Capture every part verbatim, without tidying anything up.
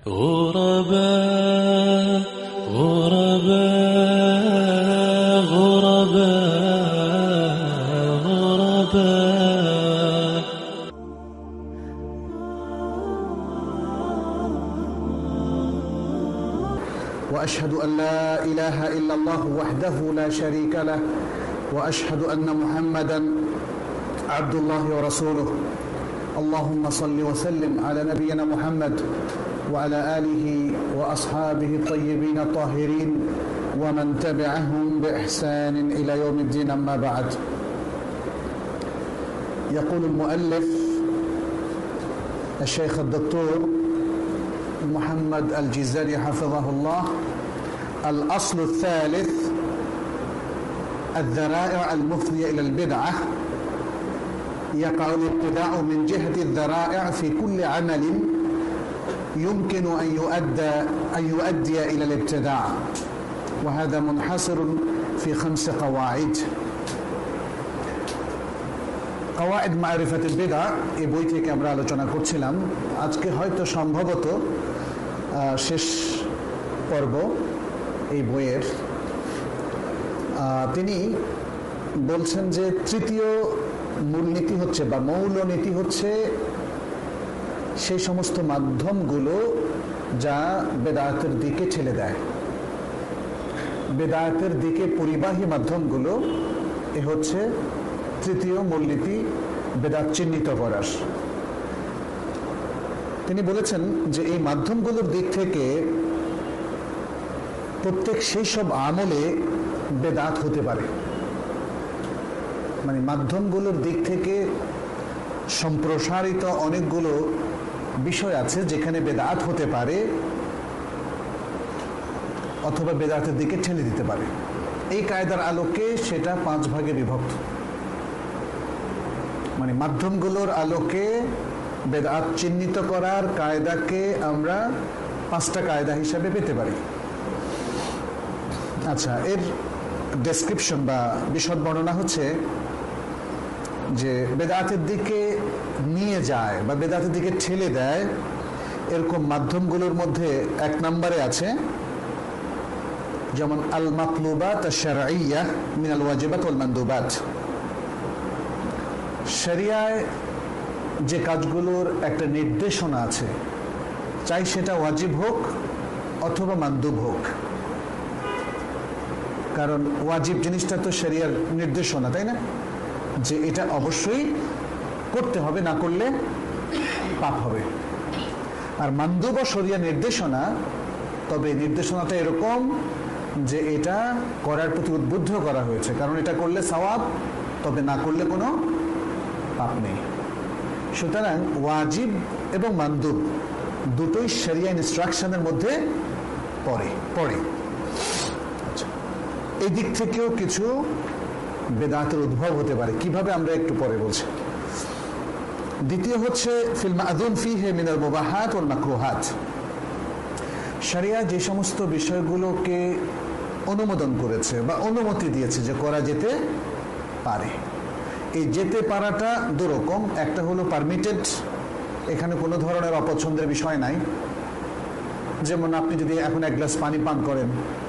غرباء غرباء غرباء غرباء. وأشهد أن لا إله إلا الله وحده لا شريك له وأشهد أن محمدا عبد الله ورسوله. اللهم صل وسلم على نبينا محمد وعلى آله وأصحابه الطيبين الطاهرين ومن تبعهم بإحسان إلى يوم الدين. أما بعد، يقول المؤلف الشيخ الدكتور محمد الجزاري حفظه الله: الأصل الثالث الذرائع المفضية إلى البدعة. يقع الابتداع من جهة الذرائع في كل عمل يمكن أن يؤدى أن يؤدي إلى الابتداع، وهذا منحصر في خمس قواعد. قواعد معرفة البدع এই বই থেকে আমরা আলোচনা করছিলাম। আজকে হয়তো সম্ভবত শেষ পর্ব এই বইয়ের। তিনি বলছেন যে তৃতীয় মূলনীতি হচ্ছে বা মৌলনীতি হচ্ছে সেই সমস্ত মাধ্যমগুলো যা বেদাতের দিকে ঠেলে দেয়, বেদাতের দিকে পরিবাহী মাধ্যমগুলো। এ হচ্ছে তৃতীয় মূলনীতি, বেদাত চিহ্নিত করার। তিনি বলেছেন যে এই মাধ্যমগুলোর দিক থেকে প্রত্যেক সেই সব আমলে বেদাত হতে পারে। মানে মাধ্যমগুলোর দিক থেকে সম্প্রসারিত অনেকগুলো বিষয় আছে যেখানে বেদাত হতে পারে অথবা বেদাতের দিকে ঠেলে দিতে পারে। এই কায়দার আলোকে সেটা পাঁচ ভাগে বিভক্ত। মানে মাধ্যমগুলোর আলোকে বেদাত চিহ্নিত করার কায়দাকে আমরা পাঁচটা কায়দা হিসাবে পেতে পারি। আচ্ছা, এর ডেসক্রিপশন বা বিশদ বর্ণনা হচ্ছে যে বেদাতের দিকে নিয়ে যায় বা বেদাতের দিকে ঠেলে দেয় এরকম মাধ্যমগুলোর মধ্যে এক নম্বরে আছে যেমন আল মাতলুবাত আশ-শারঈয়্যা মিনাল ওয়াজিবাত ওয়াল মানদুবাত। শরিয়ায় যে কাজগুলোর একটা নির্দেশনা আছে, চাই সেটা ওয়াজিব হোক অথবা মানদুব হোক। কারণ ওয়াজিব জিনিসটা তো শরিয়ার নির্দেশনা, তাই না? যে এটা অবশ্যই করতে হবে, না করলে পাপ হবে। আর মানদুব ও শরিয়া নির্দেশনা, তবে নির্দেশনাটা এরকম যে এটা করার প্রতি উদ্বুদ্ধ করা হয়েছে, কারণ এটা করলে সওয়াব, তবে না করলে কোনো পাপ নেই। সুতরাং ওয়াজিব এবং মানদুব দুটোই শরিয়া ইনস্ট্রাকশনের মধ্যে পড়ে পড়ে এই দিক থেকেও কিছু বেদাতের উদ্ভব হতে পারে। কিভাবে আমরা একটু পরে বলছি। দ্বিতীয় হচ্ছে ফিল মা'যুন ফীহি মিনাল মুবাহাত ওয়াল মাকরুহাত। শরিয়া যে সমস্ত বিষয়গুলোকে অনুমোদন করেছে বা অনুমতি দিয়েছে যে করা যেতে পারে, এই যেতে পারাটা দুরকম। একটা হলো পারমিটেড, এখানে কোনো ধরনের অপছন্দের বিষয় নাই। যেমন আপনি যদি এখন এক গ্লাস পানি পান করেন,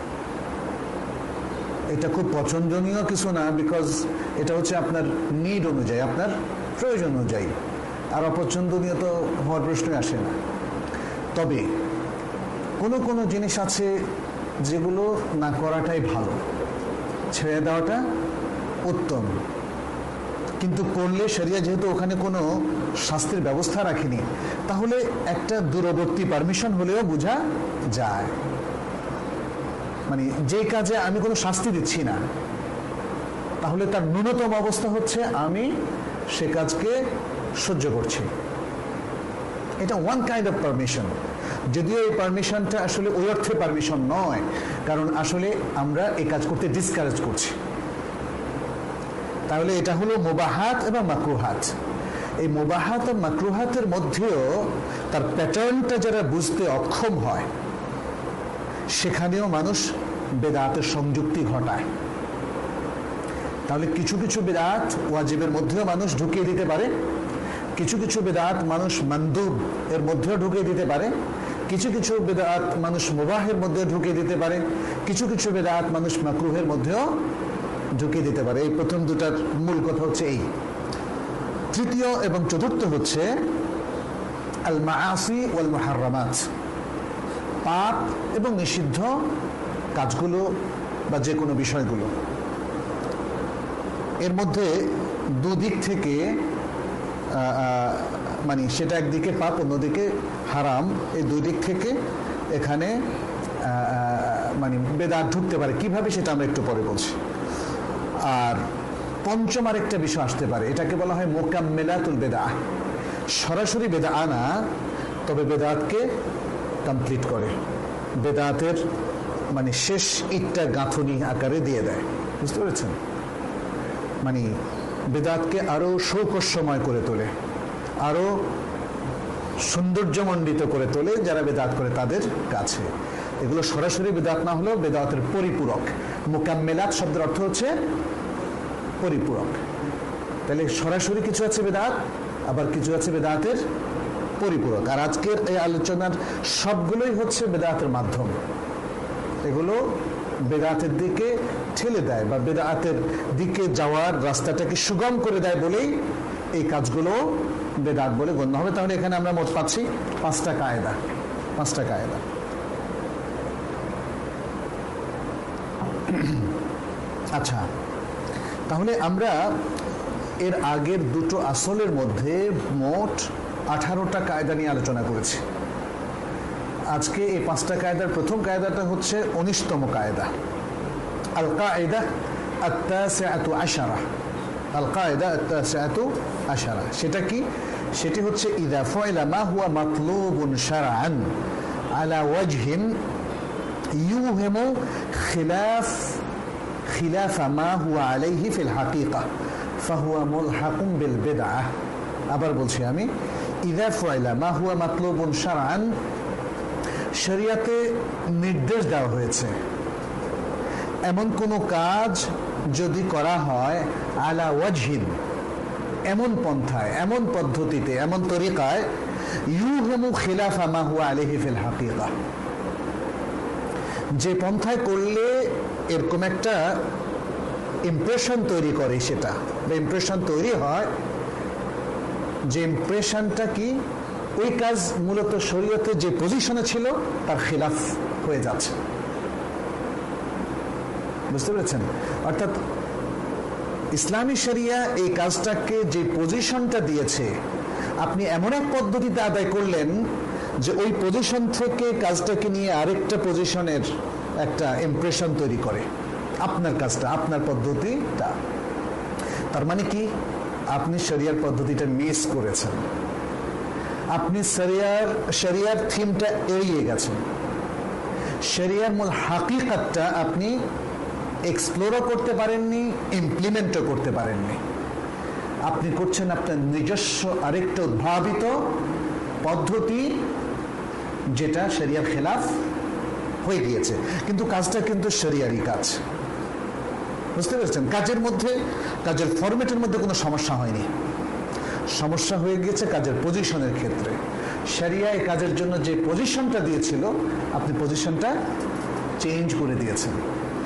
এটা খুব পছন্দনীয় কিছু না, বিকজ এটা হচ্ছে আপনার নিড অনুযায়ী, আপনার প্রয়োজন অনুযায়ী। আর অপছন্দনীয় তো হওয়ার প্রশ্নই আসে না। তবে কোনো কোনো জিনিস আছে যেগুলো না করাটাই ভালো, ছেড়ে দেওয়াটা উত্তম। কিন্তু করলে শরিয়া যেহেতু ওখানে কোনো শাস্তির ব্যবস্থা রাখেনি, তাহলে একটা দূরবর্তী পারমিশন হলেও বোঝা যায়। মানে যে কাজে আমি কোনো শাস্তি দিচ্ছি না, তাহলে তার ন্যূনতম অবস্থা হচ্ছে আমি সে কাজকে সহ্য করছি। এটা ওয়ান কাইন্ড অফ পারমিশন, যদিও এই পারমিশনটা আসলে ওই অর্থে পারমিশন নয়, কারণ আসলে আমরা এই কাজ করতে ডিসকারেজ করছি। তাহলে এটা হলো মুবাহাত এবং মাকরুহাত। এই মুবাহাত আর মাকরুহাতের মধ্যেও তার প্যাটার্নটা যারা বুঝতে অক্ষম হয়, সেখানেও মানুষ বেদাতের সংযুক্তি ঘটায়। তাহলে কিছু কিছু বেদাত ওয়াজিবের মধ্যেও মানুষ ঢুকিয়ে দিতে পারে, কিছু কিছু বেদাত মানুষ মানদুব এর মধ্যেও ঢুকিয়ে দিতে পারে, কিছু কিছু বেদাত মানুষ মুবাহের মধ্যে ঢুকিয়ে দিতে পারে, কিছু কিছু বেদাত মানুষ মাকরুহের মধ্যেও ঢুকিয়ে দিতে পারে। এই প্রথম দুটার মূল কথা হচ্ছে এই। তৃতীয় এবং চতুর্থ হচ্ছে আল মাআসি ওয়াল মুহাররামাত, পাপ এবং নিষিদ্ধ কাজগুলো বা যে কোনো বিষয়গুলো। এর মধ্যে দুদিক থেকে মানে সেটা একদিকে পাপ অন্যদিকে হারাম, এই দুই দিক থেকে এখানে মানে বেদাত ঢুকতে পারে। কিভাবে সেটা আমরা একটু পরে বলছি। আর পঞ্চম আরেকটা বিষয় আসতে পারে, এটাকে বলা হয় মুকাম্মিলাতুল বিদআহ। সরাসরি বেদাত না, তবে বেদাতকে কমপ্লিট করে, বেদাতের মানে শেষ ইটটা গাঁথনি আকারে দিয়ে দেয়। বুঝতে পেরেছেন? মানে বেদাতকে আরো সৌকস্যময় করে তোলে, আরো সৌন্দর্যমণ্ডিত করে তোলে যারা বেদাত করে তাদের কাছে। এগুলো সরাসরি বেদাত না হলেও বেদাতের পরিপূরক। মুকাম্মিলাত শব্দের অর্থ হচ্ছে পরিপূরক। তাহলে সরাসরি কিছু আছে বেদাত, আবার কিছু আছে বেদাতের পরিপূরক। আর আজকের এই আলোচনার সবগুলোই হচ্ছে বেদাতের মাধ্যম। এগুলো বেদাতের দিকে ঠেলে দেয় বা বেদাতের দিকে যাওয়ার রাস্তাটাকে সুগম করে দেয় বলেই এই কাজগুলো বেদাত বলে গণ্য হবে। তাহলে এখানে আমরা মোট পাচ্ছি পাঁচটা কায়দা, পাঁচটা কায়দা। আচ্ছা, তাহলে আমরা এর আগের দুটো আসলের মধ্যে মোট আঠারোটা কায়দা নিয়ে আলোচনা করেছি। আজকে এই পাঁচটা কায়দার প্রথম কায়দাটা হচ্ছে উনিশতম কায়দা, আল কায়দা আত-তাসিআতু আশারা। আল কায়দা আত-তাসিআতু আশারা সেটা কি? সেটি হচ্ছে ইযা ফাইলা মা হুয়া মাতলুবুন শারআন আলা ওয়াজহিন ইউহিমু খিলাফ খিলাফ মা হুয়া আলাইহি ফিল হাকিকা ফাহুয়া মুলহাকুম বিল বিদআহ। আবার বলছি আমি, ইযা ফাইলা মা হুয়া মাতলুবুন শারআন, শরিয়াতে নির্দেশ দেওয়া হয়েছে এমন কোনো কাজ যদি করা হয় আলা ওয়াজহিন, এমন পন্থায়, এমন পদ্ধতিতে, এমন তরিকায়, ইউহিমু খিলাফা মা হুয়া আলাইহি ফিল হাকিকা, যে পন্থায় করলে এরকম একটা ইমপ্রেশন তৈরি করে, সেটা ইমপ্রেশন তৈরি হয় যে ইমপ্রেশনটা কি ওই কাজ মূলত শরীয়তে যে পজিশনে ছিল তার খিলাফ হয়ে যাচ্ছে। বুঝতে পেরেছেন? অর্থাৎ ইসলামী শরিয়া এই কাজটাকে যে পজিশনটা দিয়েছে, আপনি এমন এক পদ্ধতিতে আদায় করলেন যে ওই পজিশন থেকে কাজটাকে নিয়ে আরেকটা পজিশনের একটা ইমপ্রেশন তৈরি করে আপনার কাজটা, আপনার পদ্ধতিটা। তার মানে কি? আপনি শরিয়ার পদ্ধতিটা মিস করেছেন, আপনি শরিয়ার শরিয়ার থিমটা এড়িয়ে গেছেন, শরিয়ার মূল হাকিকতটা আপনি এক্সপ্লোরও করতে পারেননি, ইমপ্লিমেন্টও করতে পারেননি। আপনি করছেন আপনার নিজস্ব আরেকটা উদ্ভাবিত পদ্ধতি, যেটা শরিয়ার খেলাফ হয়ে গিয়েছে, কিন্তু কাজটা কিন্তু শরিয়ারই কাজ। বুঝতে পেরেছেন? কাজের মধ্যে, কাজের ফরম্যাটের মধ্যে কোনো সমস্যা হয়নি, সমস্যা হয়ে গিয়েছে কাজের পজিশনের ক্ষেত্রে। শরিয়া এই কাজের জন্য যে পজিশনটা দিয়েছিল, আপনি পজিশনটা চেঞ্জ করে দিয়েছেন।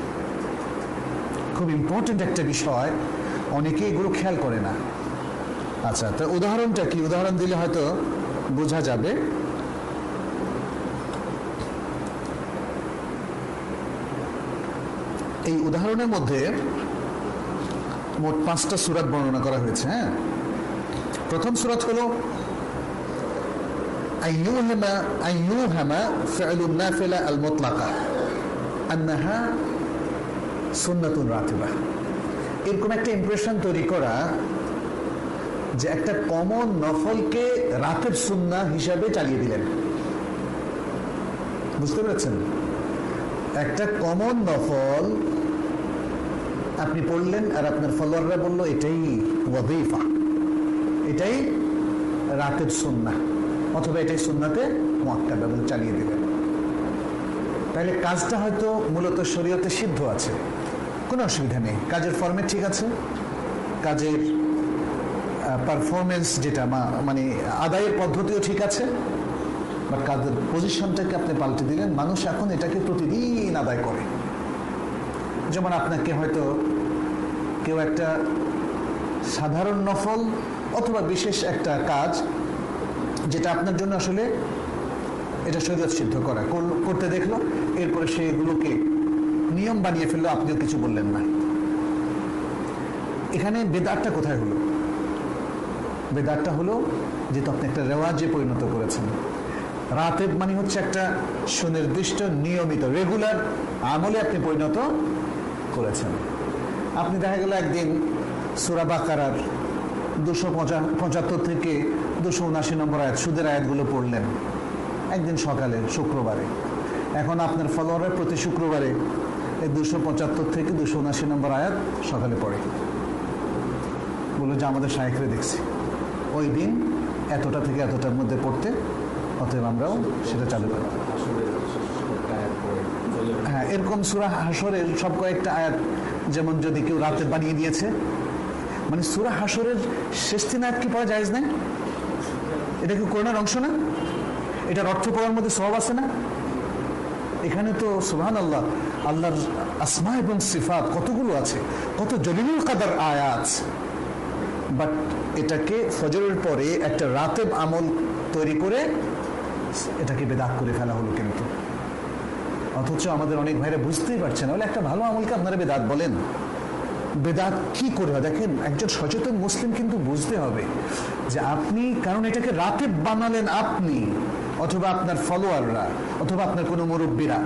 খুব ইম্পর্টেন্ট একটা বিষয়, অনেকে এগুলো খেয়াল করে না। আচ্ছা, তো উদাহরণটা কি? উদাহরণ দিলে হয়তো বোঝা যাবে। এই উদাহরণের মধ্যে মোট পাঁচটা সূরাত বর্ণনা করা হয়েছে। হ্যাঁ, প্রথম সূরাত হলো আইয়ুহামা আইয়ুহামা ফি'লুন নাফিলা আল মুতলাকা আন্নাহা সুন্নাতুন রাতিবা। এরকম একটা ইমপ্রেশন তৈরি করা যে একটা কমন নফলকে রাতের সুন্নাহ হিসাবে চালিয়ে দিলেন। বুঝতে পেরেছেন? একটা কমন নফল আপনি পড়লেন আর আপনার ফলোয়াররা বলল এটাই ওয়াজিফা, এটাই রাতের সুন্নাহ, অথবা এটাই সুন্নাতে মুআক্কাদা বলে চালিয়ে দিলেন। তাহলে কাজটা হয়তো মূলত শরীয়তে সিদ্ধ আছে, কোনো অসুবিধা নেই, কাজের ফরম্যাট ঠিক আছে, কাজের পারফরমেন্স যেটা মানে আদায়ের পদ্ধতিও ঠিক আছে, বাট কাজের পজিশনটাকে আপনি পাল্টে দিলেন। মানুষ এখন এটাকে প্রতিদিন আদায় করে। যেমন আপনাকে হয়তো কেউ একটা সাধারণ নফল অথবা বিশেষ একটা কাজ যেটা আপনার জন্য আসলে এটা শরীয়ত সিদ্ধ করা করতে দেখলো, এরপরে সে এগুলোকে নিয়ম বানিয়ে ফেললো, আপনিও কিছু বললেন না। এখানে বেদাতটা কোথায় হলো? বেদাতটা হলো যেহেতু আপনি একটা রেওয়াজে পরিণত করেছেন। রাতেব মানে হচ্ছে একটা সুনির্দিষ্ট নিয়মিত রেগুলার আমলে আপনি পরিণত করেছেন। আপনি দেখা গেল একদিন সূরা বাকারার দুশো পঁচাত্তর থেকে দুশো উনাশি নম্বর আয়াত, সুদের আয়াতগুলো পড়লেন একদিন সকালে শুক্রবারে। এখন আপনার ফলোয়ারের প্রতি শুক্রবারে এই দুশো পঁচাত্তর থেকে দুশো উনাশি নম্বর আয়াত সকালে পড়ে, বললো যে আমাদের শায়েখরে দেখছি ওই দিন এতটা থেকে এতটার মধ্যে পড়তে, অতএব আমরাও সেটা চালু করি। হ্যাঁ, এরকম সূরা হাশরের সব কয়েকটা আয়াত, যেমন যদি কেউ রাতে বানিয়ে দিয়েছে, মানে সূরা হাশরের শেষ তিন আয়াত কি পড়া জায়েজ নাই? এটা কি কোরআনের অংশ না? এটার অর্থ পড়ার মধ্যে সওয়াব আছে না? এখানে তো সুবহানাল্লাহ, আল্লাহর আসমা এবং সিফাত কতগুলো আছে, কত জলিলুল কাদার আয়াত। বাট এটাকে ফজরের পরে একটা রাতেব আমল তৈরি করে এটাকে বেদাত করে ফেলা হলো। কিন্তু অথচ আমাদের অনেক ভাইরা বুঝতেই পারছে না, বলে একটা ভালো আমলকে আপনারা বেদাত বলেন। বেদাত কি করে হয়? দেখেন, একজন সচেতন মুসলিম কিন্তু বুঝতে হবে যে আপনি, কারণ এটাকে রাতেব বানালেন আপনি অথবা আপনার ফলোয়াররা অথবা আপনার কোনো মুরব্বীরা,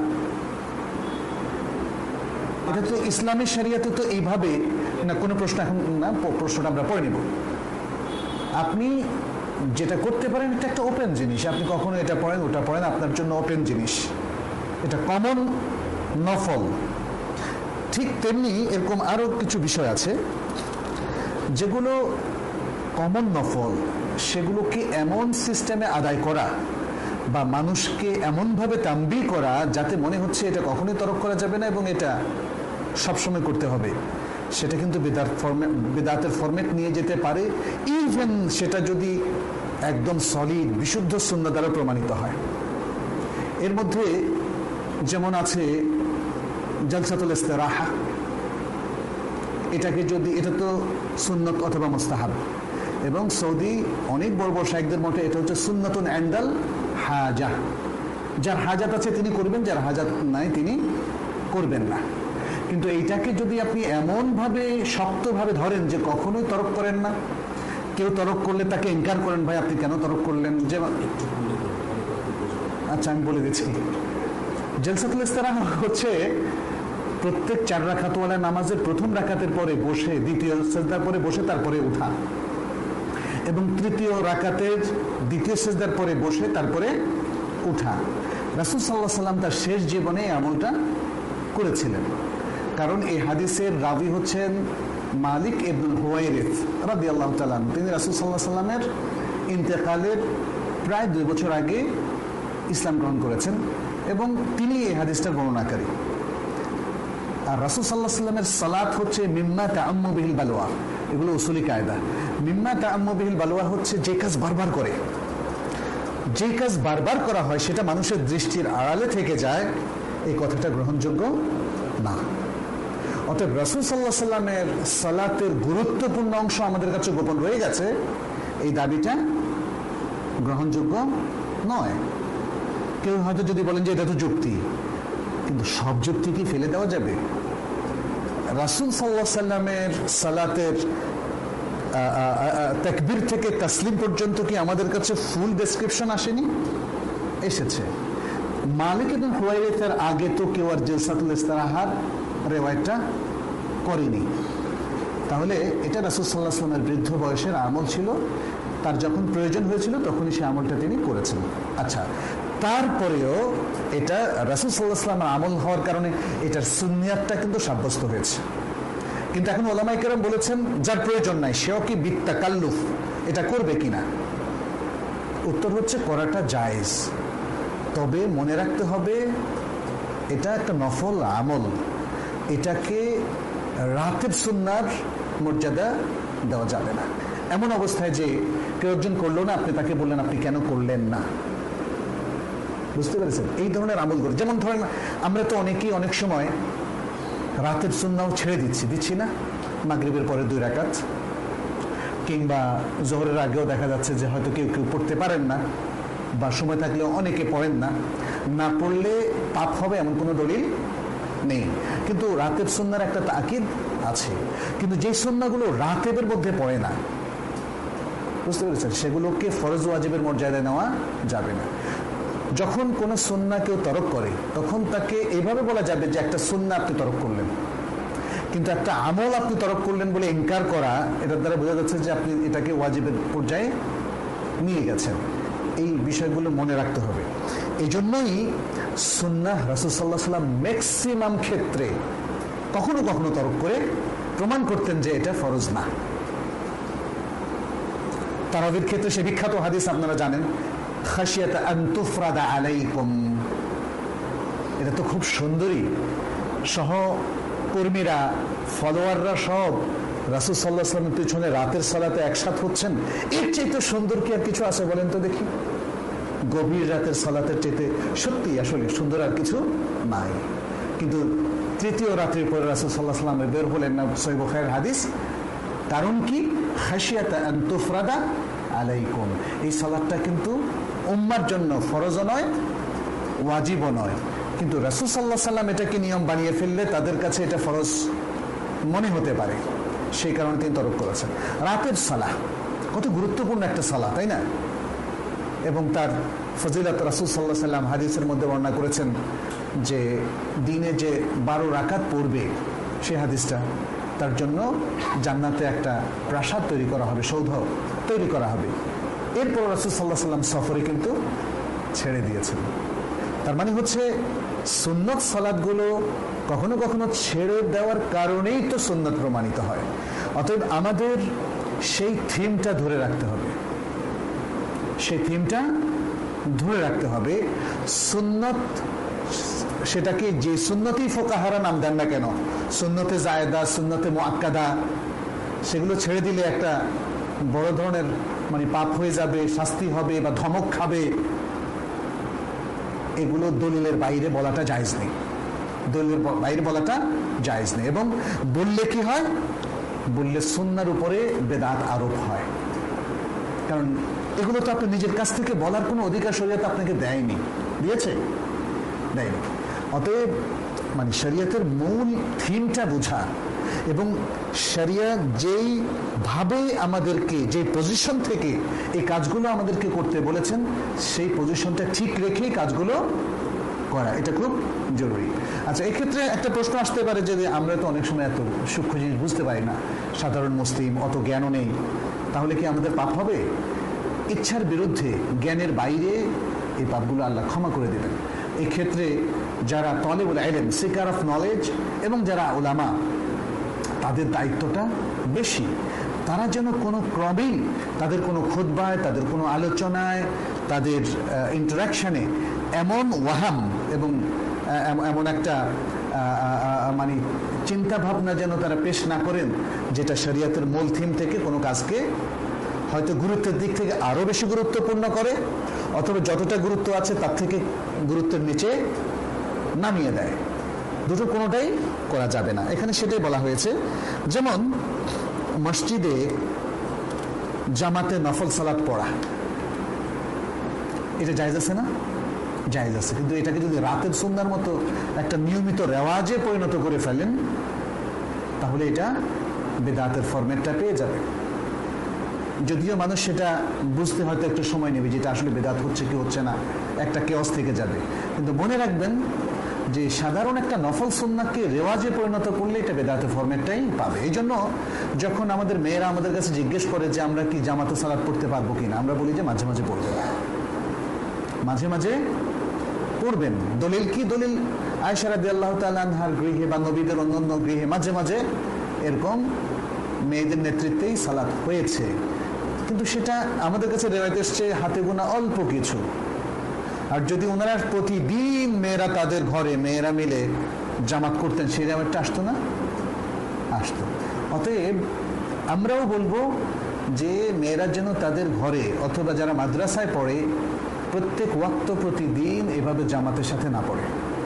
এটা তো ইসলামী শরিয়াতে তো এইভাবে না। কোনো প্রশ্ন এখন না, প্রশ্নটা আমরা পড়ে নেব। আপনি যেটা করতে পারেন এটা একটা ওপেন জিনিস, আপনি কখনো এটা পড়েন ওটা পড়েন, আপনার জন্য ওপেন জিনিস, এটা কমন নফল। ঠিক তেমনি এরকম আরো কিছু বিষয় আছে যেগুলো কমন নফল, সেগুলোকে এমন সিস্টেমে আদায় করা বা মানুষকে এমনভাবে তাম্বিহ করা যাতে মনে হচ্ছে এটা কখনোই তরক করা যাবে না এবং এটা সবসময় করতে হবে, সেটা কিন্তু বেদাত ফরম্যাট বেদাতের ফরম্যাট নিয়ে যেতে পারে, ইভেন সেটা যদি একদম সলিড বিশুদ্ধ সুন্নাহ দ্বারা প্রমাণিত হয়। এর মধ্যে যেমন আছে জালসাতুল ইস্তিরাহা, এটাকে যদি, এটা তো সুন্নত অথবা মুস্তাহাব, এবং সৌদি অনেক বড় বড় শাইখদের মতে এটা হচ্ছে সুন্নাতুন ইনদাল হাজা। যার হাজাত আছে তিনি করবেন, যার হাজাত নাই তিনি করবেন না। কিন্তু এইটাকে যদি আপনি এমনভাবে শক্তভাবে ধরেন যে কখনোই তরক করেন না, কেউ তরক করলে তাকে ইনকার করেন, ভাই আপনি কেন তরক করলেন? যে আচ্ছা আমি বলে দিচ্ছি, জালসাতুল ইস্তিরাহা হচ্ছে প্রত্যেক চার রাকাতওয়ালা নামাজের প্রথম রাকাতের পরে বসে, দ্বিতীয় সিজদার পরে বসে তারপরে উঠা, এবং তৃতীয় রাকাতের দ্বিতীয় সিজদার পরে বসে তারপরে উঠা। রাসূল সাল্লাল্লাহু আলাইহি সাল্লাম তার শেষ জীবনে আমলটা করেছিলেন, কারণ এই হাদিসের রাবি হচ্ছেন মালিক ইবনুল হুয়াইরিস রাদিয়াল্লাহু তাআলা। তিনি রাসূল সাল্লাল্লাহু আলাইহি সাল্লামের ইন্তেকালের প্রায় দুই বছর আগে ইসলাম গ্রহণ করেছেন এবং তিনি এই হাদিসটার বর্ণনাকারী। আর রাসূল সাল্লাল্লাহু আলাইহি সাল্লামের সালাত হচ্ছে মিম্মা তাআম্মু বিহিল বালওয়া, এগুলো উসুলি কায়দা। মিম্মা তাআম্মু বিহিল বালওয়া হচ্ছে যে কাজ বারবার করে, যে কাজ বারবার করা হয় সেটা মানুষের দৃষ্টির আড়ালে থেকে যায়, এই কথাটা গ্রহণযোগ্য না। অতএব রাসূল সাল্লাল্লাহু আলাইহি সাল্লামের সালাতের গুরুত্বপূর্ণ অংশ আমাদের কাছে গোপন রয়ে গেছে, এই দাবিটা গ্রহণযোগ্য নয়। কেউ হয়তো যদি বলেন যে এটা তো যুক্তি, কিন্তু সব যুক্তি কি ফেলে দেওয়া যাবে? রাসূল সাল্লাল্লাহু আলাইহি সাল্লামের সালাতের তাকবীর থেকে তাসলিম পর্যন্ত কি আমাদের কাছে ফুল ডেসক্রিপশন আসেনি? এসেছে। মালিক ইবনে হুয়াইরিসের আগে তো কেউ আর জালসাতুল ইস্তিরাহার রিওয়ায়াতটা করেনি। তাহলে এটা রাসূল সাল্লাল্লাহু আলাইহি ওয়াসাল্লামের বৃদ্ধ বয়সের আমল ছিল, তার যখন প্রয়োজন হয়েছিল তখনই সেই আমলটা তিনি করেছেন। আচ্ছা, তারপরেও এটা রাসূল সাল্লাল্লাহু আলাইহি ওয়াসাল্লামের আমল হওয়ার কারণে এটার সুন্নিয়াতটা কিন্তু সাব্যস্ত হয়েছে। কিন্তু এখন উলামায়ে কেরাম বলেছেন যার প্রয়োজন নাই সেও কি বিত্তাকাল্লুফ এটা করবে কিনা? উত্তর হচ্ছে করাটা জায়েজ, তবে মনে রাখতে হবে এটা একটা নফল আমল, এটাকে রাতেব সুন্নাহর মর্যাদা দেওয়া যাবে না। এমন অবস্থায় যে কেউ একজন করলো না, আপনি তাকে বললেন আপনি কেন করলেন না, বুঝতে পেরেছেন? এই ধরনের আমল করে, যেমন ধরেন আমরা তো অনেকেই অনেক সময় রাতের সুন্নাও ছেড়ে দিচ্ছি, দিচ্ছি না? মাগরিবের পরে দুই রাকাত কিংবা জোহরের আগেও দেখা যাচ্ছে যে হয়তো কেউ কেউ পড়তে পারেন না, বা সময় থাকলেও অনেকে পড়েন না। না পড়লে পাপ হবে এমন কোনো দলিল নেই, কিন্তু রাতের সুন্নার একটা তাকিদ আছে। কিন্তু যে সুন্নাগুলো রাতেবের মধ্যে পড়ে না, বুঝতে পেরেছেন, সেগুলোকে ফরজ ওয়াজিবের মর্যাদায় নেওয়া যাবে না। যখন কোনো সুন্নাহ কেউ তরক করে তখন তাকে এইভাবে বলা যাবে যে একটা সুন্নাহ আপনি তরক করলেন, কিন্তু একটা আমল আপনি তরক করলেন বলে ইনকার করা, এটার দ্বারা বোঝা যাচ্ছে যে আপনি এটাকে ওয়াজিবের পর্যায়ে নিয়ে গেছেন। এই বিষয়গুলো মনে রাখতে হবে। এই জন্যই সুন্নাহ রাসূল সাল্লাল্লাহু আলাইহি ওয়াসাল্লাম ম্যাক্সিমাম ক্ষেত্রে কখনো কখনো তরক করে প্রমাণ করতেন যে এটা ফরজ না। তারাবির ক্ষেত্রে সে বিখ্যাত হাদিস আপনারা জানেন, খাশিয়াতা আন তুফরাদা আলাইকুম, এটা তো খুব সুন্দরী। সহকর্মীরা, ফলোয়াররা সব রাসূল সাল্লাল্লাহু আলাইহি ওয়াসাল্লামের পিছনে রাতের সালাতে একসাথ হচ্ছেন, এর চাইতে সুন্দর কি আর কিছু আছে বলেন তো দেখি? গভীর রাতের সালাতের চাইতে সত্যি আসলে সুন্দর আর কিছু নাই। কিন্তু তৃতীয় রাত্রির পরে রাসূল সাল্লাল্লাহু আলাইহি ওয়াসাল্লাম বের হলেন না, সহিহ বুখারীর হাদিস। কারণ কি? খাশিয়াতা আন তুফরাদা আলাইকুম, এই সালাতটা কিন্তু উম্মার জন্য ফরজও নয়, ওয়াজিবও নয়, কিন্তু রাসূল সাল্লাল্লাহু আলাইহি ওয়াসাল্লাম এটাকে নিয়ম বানিয়ে ফেললে তাদের কাছে এটা ফরজ মনে হতে পারে, সেই কারণে তিনি তরক করেছেন। রাতের সালাহ কত গুরুত্বপূর্ণ একটা সালাহ, তাই না? এবং তার ফজিলত রাসূল সাল্লাল্লাহু আলাইহি ওয়াসাল্লাম হাদিসের মধ্যে বর্ণনা করেছেন যে দিনে যে বারো রাকাত পড়বে, সেই হাদিসটা তার জন্য জান্নাতে একটা প্রাসাদ তৈরি করা হবে, সৌধ তৈরি করা হবে। এরপর রাসূল সাল্লাল্লাহু আলাইহি ওয়াসাল্লাম সফরে কিন্তু ছেড়ে দিয়েছেন। তার মানে হচ্ছে সুন্নত সালাতগুলো কখনো কখনো ছেড়ে দেওয়ার কারণেই তো সুন্নত প্রমাণিত হয়। অতএব আমাদের সেই থিমটা ধরে রাখতে হবে, সেই থিমটা ধরে রাখতে হবে। সুন্নত, সেটাকে যে সুন্নতেই ফোকাহারা নাম দেন না কেন, সুন্নতে জায়েদা, সুন্নতে মুআক্কাদা, সেগুলো ছেড়ে দিলে একটা বড় ধরনের মানে পাপ হয়ে যাবে, শাস্তি হবে বা ধমক খাবে, এগুলো দলিলের বাইরে বলাটা জায়েজ নেই, দলিলের বাইরে বলাটা জায়েজ নেই। এবং বললে কি হয়? বললে সুন্নাহর উপরে বেদাত আরোপ হয়, কারণ এগুলো তো আপনি নিজের কাছ থেকে বলার কোনো অধিকার শরীয়ত আপনাকে দেয়নি, দিয়েছে? দেয়নি। অতএব মানে শরীয়তের মূল থিমটা বোঝা, এবং শরিয়ত যেই ভাবে আমাদেরকে, যে পজিশন থেকে এই কাজগুলো আমাদেরকে করতে বলেছেন, সেই পজিশনটা ঠিক রেখেই কাজগুলো করা, এটা খুব জরুরি। আচ্ছা, এক্ষেত্রে একটা প্রশ্ন আসতে পারে যে আমরা তো অনেক সময় এত সূক্ষ্ম জিনিস বুঝতে পারি না, সাধারণ মুসলিম, অত জ্ঞানও নেই, তাহলে কি আমাদের পাপ হবে? ইচ্ছার বিরুদ্ধে, জ্ঞানের বাইরে এই পাপগুলো আল্লাহ ক্ষমা করে দেবেন। এই ক্ষেত্রে যারা তলেবুল ইলম, সিকার অফ নলেজ, এবং যারা উলামা, তাদের দায়িত্বটা বেশি। তারা যেন কোনো ক্রমেই তাদের কোনো খুতবায়, তাদের কোনো আলোচনায়, তাদের ইন্টারাকশনে এমন ওয়াহাম এবং এমন একটা মানে চিন্তা ভাবনা যেন তারা পেশ না করেন যেটা শরিয়তের মূল থিম থেকে কোনো কাজকে হয়তো গুরুত্বের দিক থেকে আরো বেশি গুরুত্বপূর্ণ করে, অথবা যতটা গুরুত্ব আছে তার থেকে গুরুত্বের নিচে নামিয়ে দেয়। দুটো কোনোটাই করা যাবে না, এখানে সেটাই বলা হয়েছে। যেমন মসজিদে জামাতে নফল সালাত পড়া, এটা জায়েজ আছে না? জায়েজ আছে, কিন্তু এটাকে যদি রাতের সুন্নাহর মতো একটা নিয়মিত রেওয়াজে পরিণত করে ফেলেন, তাহলে এটা বেদাতের ফরম্যাটটা পেয়ে যাবে। যদিও মানুষ সেটা বুঝতে হয়তো একটু সময় নেবে, যেটা আসলে বেদাত হচ্ছে কি হচ্ছে না, একটা কেওস থেকে যাবে। কিন্তু মনে রাখবেন যে সাধারণ একটা নফল সুন্নাহকে রেওয়াজে পরিণত করলে এটা বেদাতের ফরম্যাটটাই পাবে। এই জন্য যখন আমাদের মেয়েরা আমাদের কাছে জিজ্ঞেস করে যে আমরা কি জামাতে সালাত পড়তে পারবো কিনা, আমরা বলি যে মাঝে মাঝে পড়বেন, মাঝে মাঝে পড়বেন। দলিল কি? দলিল আয়েশা রাদিয়াল্লাহু তাআলা আনহার গৃহে বা নবীদের অন্যান্য গৃহে মাঝে মাঝে এরকম মেয়েদের নেতৃত্বেই সালাত হয়েছে, কিন্তু সেটা আমাদের কাছে রেওয়ায়েত এসছে হাতে গোনা অল্প কিছু। আর যদি ওনারা প্রতিদিন মেয়েরা তাদের ঘরে মেয়েরা মিলে জামাত করতেন, সেই জামাতটা আসতো না? আসতো। অতএব আমরাও বলবো যে মেয়েরা যেন তাদের ঘরে অথবা যারা মাদ্রাসায় পড়ে প্রত্যেক ওয়াক্ত প্রতিদিন এভাবে জামাতের সাথে না পড়ে।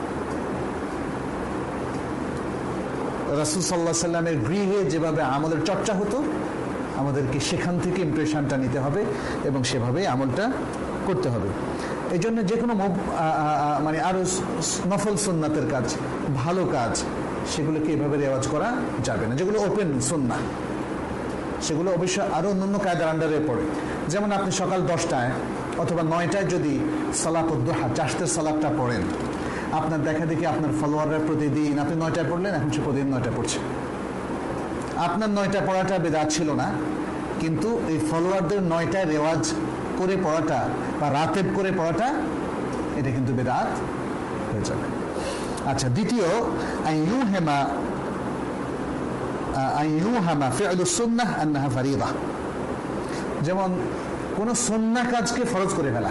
রাসূল সাল্লাল্লাহু আলাইহি সাল্লামের গৃহে যেভাবে আমলের চর্চা হতো, আমাদেরকে সেখান থেকে ইমপ্রেশনটা নিতে হবে এবং সেভাবে আমলটা করতে হবে। এই জন্য যে কোনো মানে আরো নফল সুন্নাতের কাজ, ভালো কাজ, সেগুলোকে এভাবে রেওয়াজ করা যাবে না। যেগুলো ওপেন সুন্নাহ সেগুলো অবশ্যই আরো অন্যান্য কায়দার আন্ডারে পড়ে। যেমন আপনি সকাল দশটায় অথবা নয়টায় যদি সালাতুদ দুহা, চাশতের সালাতটা পড়েন, আপনার দেখা দেখি আপনার ফলোয়াররা প্রতিদিন, আপনি নয়টায় পড়লেন, এখন সে প্রতিদিন নয়টা পড়ছে। আপনার নয়টা পড়াটা বেদাত ছিল না, কিন্তু এই ফলোয়ারদের নয়টায় রেওয়াজ করে পড়াটা বা রাতেব করে পড়াটা, এটা কিন্তু বেদাত হয়ে যাবে। আচ্ছা, দ্বিতীয় আইয়ুহামা আইয়ুহামা ফি'লুস সুন্নাহ আন্নাহা ফারিদা। যেমন কোন সুন্নাহ কাজকে ফরজ করে ফেলা,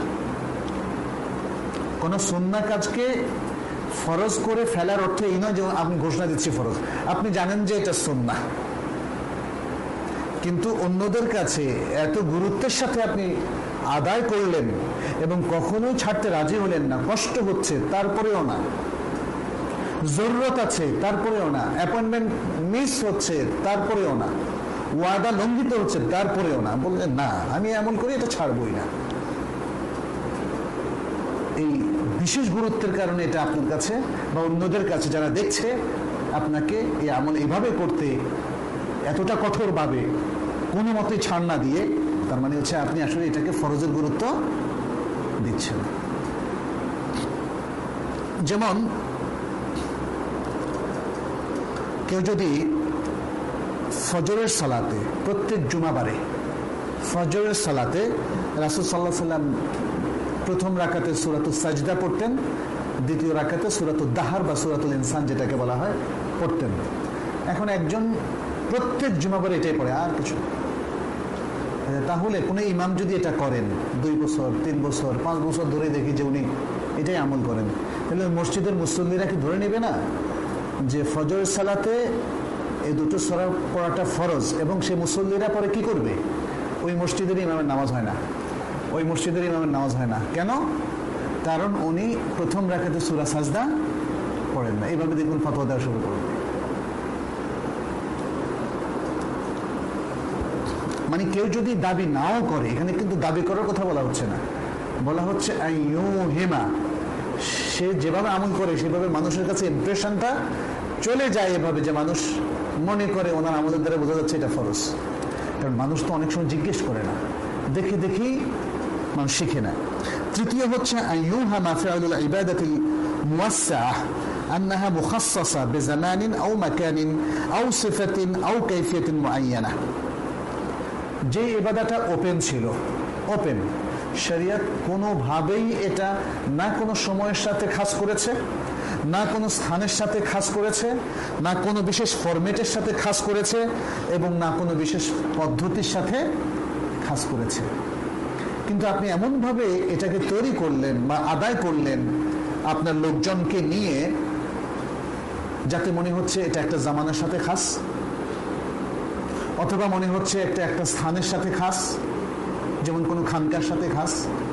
কোন সুন্নাহ কাজকে ফরজ করে ফেলার অর্থ এই নয় যে আপনি ঘোষণা দিচ্ছি ফরজ। আপনি জানেন যে এটা সুন্নাহ, কিন্তু অন্যদের কাছে এত গুরুত্বের সাথে আপনি আদায় করলেন এবং কখনোই ছাড়তে রাজি হলেন না, কষ্ট হচ্ছে তারপরেও না, জরুরত আছে তারপরেও না, অ্যাপয়েন্টমেন্ট মিস হচ্ছে তারপরেও না, ওয়াদা লঙ্ঘিত হচ্ছে তারপরেও না, বললেন না আমি এমন করি, এটা ছাড়বই না। এই বিশেষ গুরুত্বের কারণে এটা আপনার কাছে বা অন্যদের কাছে যারা দেখছে আপনাকে এই আমল এইভাবে করতে এতটা কঠোরভাবে কোনো মতে ছাড় না দিয়ে, তার মানে হচ্ছে আপনি আসলে এটাকে ফরজের গুরুত্ব দিচ্ছেন। যেমন কেউ যদি ফজরের সালাতে, প্রত্যেক জুমাবারে ফজরের সালাতে রাসূল সাল্লাল্লাহু আলাইহি সাল্লাম প্রথম রাকাতে সূরাতুস সাজদা পড়তেন, দ্বিতীয় রাকাতে সূরাতুদ দাহর বা সূরাতুল ইনসান যেটাকে বলা হয় পড়তেন। এখন একজন প্রত্যেক জুমাবারে এটাই পড়ে, আর কিছু, তাহলে কোনো ইমাম যদি এটা করেন দুই বছর তিন বছর পাঁচ বছর ধরে দেখি যে উনি এটাই আমল করেন, তাহলে মসজিদের মুসল্লিরা কি ধরে নেবে না যে ফজরের সালাতে এই দুটো সূরা পড়াটা ফরজ, এবং সেই মুসল্লিরা পরে কি করবে? ওই মসজিদের ইমামের নামাজ হয় না, ওই মসজিদের ইমামের নামাজ হয় না। কেন? কারণ উনি প্রথম রাকাতে সূরা সাজদা পড়েন না। এইভাবে দেখুন ফতোয়া দেওয়া শুরু করবে। মানে কেউ যদি দাবি নাও করে, এখানে কিন্তু দাবি করার কথা বলা হচ্ছে না, বলা হচ্ছে আইয়ুহিমা, সে যেভাবে আমল করে সেভাবে মানুষের কাছে ইমপ্রেশনটা চলে যায় এভাবে যে মানুষ মনে করে ওনার আমলের দ্বারা বোঝা যাচ্ছে এটা ফরজ। কারণ মানুষ তো অনেক সময় জিজ্ঞেস করে না, দেখে দেখি মানুষ শিখে না। তৃতীয় হচ্ছে আইয়ুহামা ফি'লুল ইবাদাতিল মুওয়াসসাআহ আন্নাহা মুখাসসাসা বিজামানিন আও মাকানিন আও সিফাতিন আও কাইফিয়াতিন মুআয়্যানা। যে ইবাদাতটা ওপেন ছিল, ওপেন, শরিয়ত কোনোভাবেই এটা না কোনো সময়ের সাথে খাস করেছে, না কোনো স্থানের সাথে খাস করেছে, না কোনো বিশেষ ফরম্যাটের সাথে খাস করেছে, এবং না কোনো বিশেষ পদ্ধতির সাথে খাস করেছে। কিন্তু আপনি এমনভাবে এটাকে তৈরি করলেন বা আদায় করলেন আপনার লোকজনকে নিয়ে, যাতে মনে হচ্ছে এটা একটা জামানার সাথে খাস, অথবা মনে হচ্ছে একটা একটা স্থানের সাথে খাস, যেমন কোনো খানকার সাথে খাস,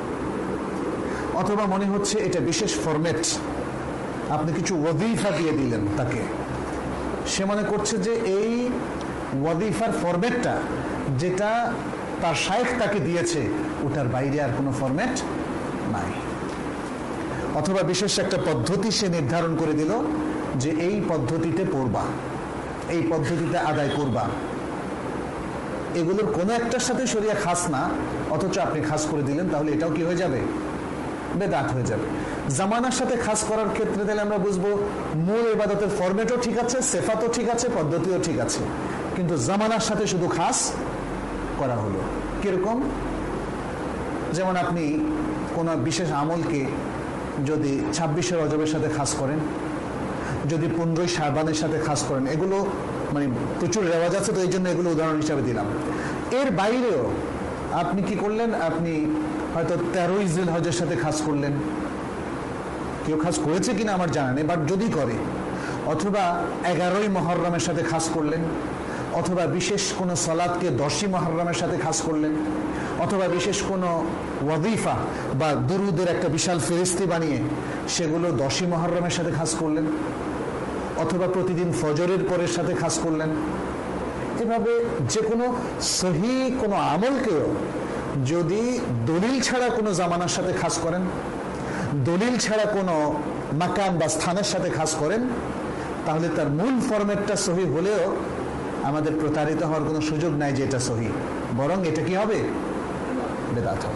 অথবা মনে হচ্ছে এটা বিশেষ ফরম্যাট, আপনি কিছু ওয়াজিফা দিয়ে দিলেন তাকে, সে মনে করছে যে এই ওয়াজিফার ফরম্যাটটা যেটা তার শায়েখ তাকে দিয়েছে ওটার বাইরে আর কোনো ফরম্যাট নাই। অথবা বিশেষ একটা পদ্ধতি সে নির্ধারণ করে দিল যে এই পদ্ধতিতে পড়বা, এই পদ্ধতিতে আদায় করবা। এগুলোর কোনো একটার সাথে শরিয়া খাস না, অথচ আপনি খাস করে দিলেন, তাহলে এটাও কি হয়ে যাবে? বেদাত হয়ে যাবে। জামানার সাথে খাস করার ক্ষেত্রে তাহলে আমরা বুঝবো মূল ইবাদতের ফরম্যাটও ঠিক আছে, সেফাতও ঠিক আছে, পদ্ধতিও ঠিক আছে, কিন্তু জামানার সাথে শুধু খাস করা হলো। কিরকম? যেমন আপনি কোন বিশেষ আমলকে যদি ছাব্বিশে রজবের সাথে খাস করেন, যদি পনেরোই শাবানের সাথে খাস করেন, এগুলো মানে প্রচুর রেওয়াজ আছে, তো এই জন্য এগুলো উদাহরণ হিসাবে দিলাম। এর বাইরেও আপনি কি করলেন? আপনি হয়তো তেরোই জিলহজের সাথে খাস করলেন, কেউ খাস করেছে কিনা আমার জানা নেই, বাট যদি করে, অথবা এগারোই মুহররমের সাথে খাস করলেন, অথবা বিশেষ কোনো সালাতকে দশই মুহররমের সাথে খাস করলেন, অথবা বিশেষ কোনো ওয়াজিফা বা দুরুদের একটা বিশাল ফেরেশতি বানিয়ে সেগুলো দশই মুহররমের সাথে খাস করলেন, অথবা প্রতিদিন ফজরের পরের সাথে খাস করলেন। এভাবে যে কোনো সহি কোনো আমলকেও যদি দলিল ছাড়া কোনো জামানার সাথে খাস করেন, দলিল ছাড়া কোনো মাকান বা স্থানের সাথে খাস করেন, তাহলে তার মূল ফরম্যাটটা সহি হলেও আমাদের প্রতারিত হওয়ার কোনো সুযোগ নাই যে এটা সহি, বরং এটা কি হবে? বেদাত হবে।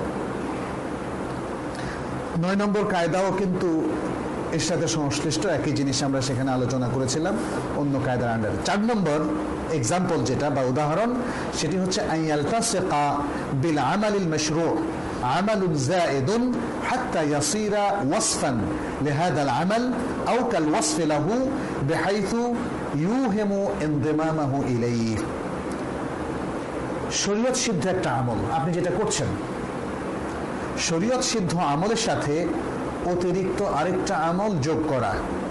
নয় নম্বর কায়দাও কিন্তু এর সাথে সংশ্লিষ্ট, একই জিনিস আমরা সেখানে আলোচনা করেছিলাম অন্য কায়দার আন্ডারে। চার নম্বর এক্সাম্পল যেটা বা উদাহরণ, সেটি হচ্ছে আইয়ালতাসিকা বিল আমালিল মাশরু' আমালুন যায়েদুন হাত্তা ইয়াসিরা ওয়াসফান লিহাদাল আমাল আও কাল ওয়াসফি লাহু বিহাইথু ইউহিমু ইনদিমামাহু ইলাইহি। শরীয়ত সিদ্ধ একটা আমল আপনি যেটা করছেন, শরীয়ত সিদ্ধ আমলের সাথে অতিরিক্ত আরেকটা আমল যোগ করা,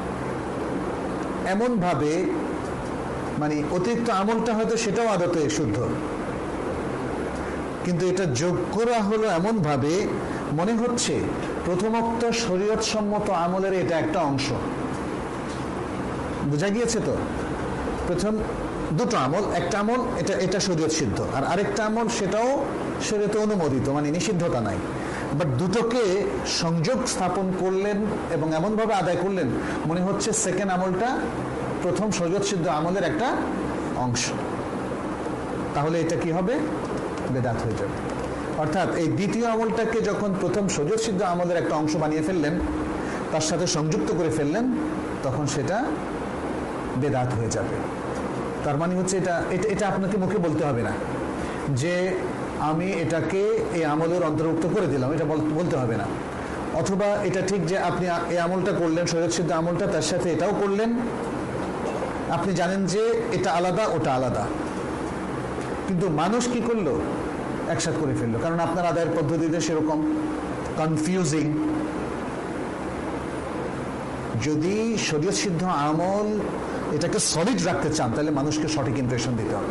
এমন ভাবে মানে অতিরিক্ত আমলটা হয়তো সেটাও আদতে শুদ্ধ, কিন্তু এটা যোগ করা হলো এমন ভাবে মনে হচ্ছে প্রথমোক্ত শরীয়ত সম্মত আমলের এটা একটা অংশ। বোঝা গিয়েছে তো? প্রথম দুটো আমল, একটা আমল এটা এটা শরীয়ত সিদ্ধ, আর আরেকটা আমল সেটাও শরীয়তে অনুমোদিত, মানে নিষিদ্ধতা নাই, বাট দুটোকে সংযোগ স্থাপন করলেন এবং এমনভাবে আদায় করলেন মনে হচ্ছে সেকেন্ড আমলটা প্রথম শরীয়ত সিদ্ধ আমলের একটা অংশ। তাহলে এটা কি হবে? বেদাত হয়ে যাবে। অর্থাৎ এই দ্বিতীয় আমলটাকে যখন প্রথম শরীয়ত সিদ্ধ আমলের একটা অংশ বানিয়ে ফেললেন, তার সাথে সংযুক্ত করে ফেললেন, তখন সেটা বেদাত হয়ে যাবে। তার মানে হচ্ছে এটা এটা আপনাকে মুখে বলতে হবে না যে আমি এটাকে এই আমলের অন্তর্ভুক্ত করে দিলাম, এটা বলতে হবে না। অথবা এটা ঠিক যে আপনি এই আমলটা করলেন, শরীয়ত সিদ্ধ আমলটা, তার সাথে এটাও করলেন, আপনি জানেন যে এটা আলাদা ওটা আলাদা, কিন্তু মানুষ কি করলো? একসাথে করে ফেললো, কারণ আপনার আদায়ের পদ্ধতিতে সেরকম কনফিউজিং। যদি শরীয়ত সিদ্ধ আমল এটাকে সলিড রাখতে চান, তাহলে মানুষকে সঠিক ইমপ্রেশন দিতে হবে,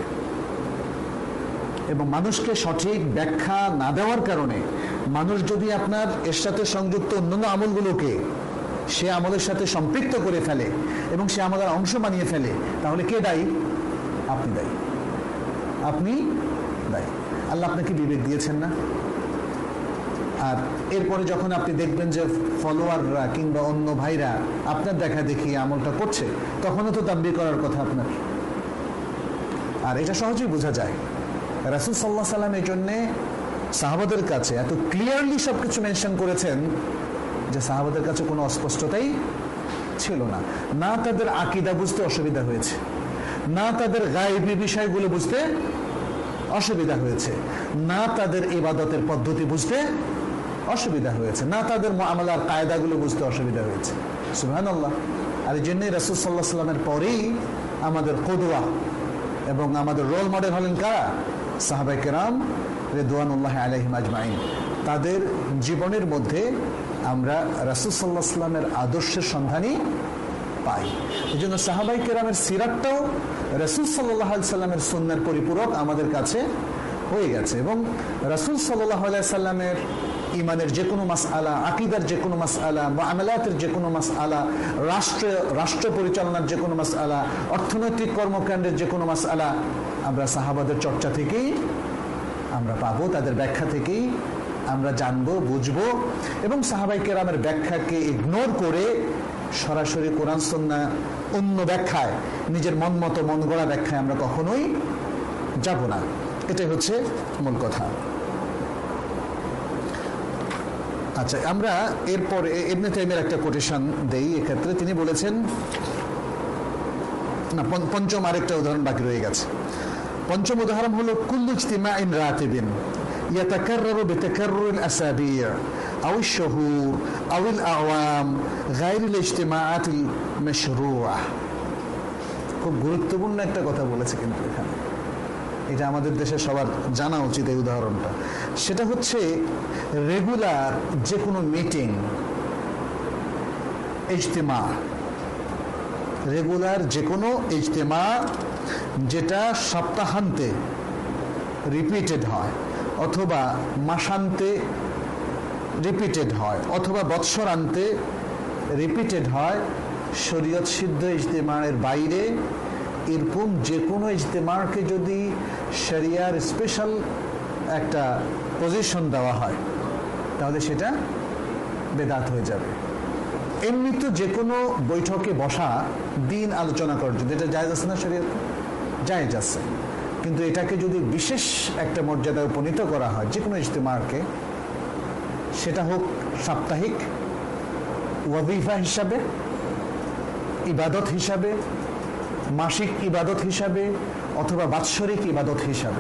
এবং মানুষকে সঠিক ব্যাখ্যা না দেওয়ার কারণে মানুষ যদি আপনার এর সাথে সংযুক্ত অন্যান্য আমলগুলোকে সে আমলের সাথে সম্পৃক্ত করে ফেলে এবং সে আমলের অংশ বানিয়ে ফেলে, তাহলে কে দায়ী? আপনি দায়ী, আপনি দায়ী। আল্লাহ আপনাকে বিবেক দিয়েছেন না? আর এরপরে যখন আপনি দেখবেন যে ফলোয়াররা কিংবা অন্য ভাইরা আপনার দেখা দেখি আমলটা করছে, তখনও তো তাম্বির করার কথা আপনার। আর এটা সহজেই বোঝা যায়। রাসূল সাল্লাল্লাহু আলাইহি ওয়াসাল্লাম এই জন্যে সাহাবাদের কাছে এত ক্লিয়ারলি সবকিছু মেনশন করেছেন যে সাহাবাদের কাছে কোনো অস্পষ্টতাই ছিল না। না তাদের আকীদা বুঝতে অসুবিধা হয়েছে, না তাদের গায়বী বিষয়গুলো বুঝতে অসুবিধা হয়েছে, না তাদের ইবাদতের পদ্ধতি বুঝতে অসুবিধা হয়েছে, না তাদের মুআমালার কায়দাগুলো বুঝতে অসুবিধা হয়েছে। সুবহানাল্লাহ। আর এই জন্যই রাসূল সাল্লাল্লাহু আলাইহি ওয়াসাল্লামের পরেই আমাদের কুদওয়া এবং আমাদের রোল মডেল হলেন কারা? সাহাবায়ে কেরাম রিদওয়ানুল্লাহি আলাইহিম আজমাইন। তাদের জীবনের মধ্যে আমরা রাসূল সাল্লাল্লাহু আলাইহি ওয়াসাল্লামের আদর্শের সন্ধানই পাই। এই জন্য সাহাবায়ে কেরামের সিরাতটাও রাসূল সাল্লাল্লাহু আলাইহি ওয়াসাল্লামের সুন্নাহর পরিপূরক আমাদের কাছে হয়ে গেছে। এবং রাসূল সাল্লাল্লাহু আলাইহি ওয়াসাল্লামের ইমানের যে কোনো মাসআলা, আকীদার যে কোনো মাসআলা, মুআমালাতের যে কোনো মাসআলা, রাষ্ট্র রাষ্ট্র পরিচালনার যে কোনো মাসআলা, অর্থনৈতিক কর্মকাণ্ডের যে কোনো মাসআলা আমরা সাহাবাদের চর্চা থেকেই আমরা পাবো, তাদের ব্যাখ্যা থেকেই আমরা জানবো, বুঝবো। এবং সাহাবায়ে কেরামের ব্যাখ্যাকে ইগনোর করে সরাসরি কোরআন সুন্নাহ অন্য ব্যাখ্যায়, নিজের মন মতো মন গড়া ব্যাখ্যায় আমরা কখনোই যাব না। এটাই হচ্ছে মূল কথা। আচ্ছা, আমরা এরপরে ইবনে তাইমিয়ার একটা কোটেশন দেই এক্ষেত্রে। তিনি বলেছেন, না পঞ্চম আরেকটা উদাহরণ বাকি রয়ে গেছে। পঞ্চম উদাহরণ হলো কুল্লু ইজতিমাইন রাতিবিন ইয়াতাকাররারু বিতাকাররুল আসাবি' আও আশ-শুহুর আও আল-আওয়াম গায়রিল ইজতিমাআতিল মাশরুআহ। খুব গুরুত্বপূর্ণ একটা কথা বলেছে কিন্তু এখানে, এটা আমাদের দেশে সবার জানা উচিত এই উদাহরণটা। সেটা হচ্ছে রেগুলার যে কোনো মিটিং, ইজতিমা, রেগুলার যে কোনো ইজতিমা যেটা সপ্তাহান্তে রিপিটেড হয়, অথবা মাসান্তে রিপিটেড হয়, অথবা বৎসরান্তে রিপিটেড হয়, শরীয়ত সিদ্ধ ইজতেমার বাইরে এরকম যে কোনো ইজতেমাকে যদি শরিয়ার স্পেশাল একটা পজিশন দেওয়া হয় তাহলে সেটা বেদাত হয়ে যাবে। এমনি তো যে কোনো বৈঠকে বসা দিন আলোচনা করার জন্য এটা জায়েজ আছে না? শরীয়ত জায়েজ আছে, কিন্তু এটাকে যদি বিশেষ একটা মর্যাদায় উপনীত করা হয় যে কোনো ইজতেমাকে, সেটা হোক সাপ্তাহিক ওয়াজিফা হিসাবে, ইবাদত হিসাবে, মাসিক ইবাদত হিসাবে, অথবা বাৎসরিক ইবাদত হিসাবে,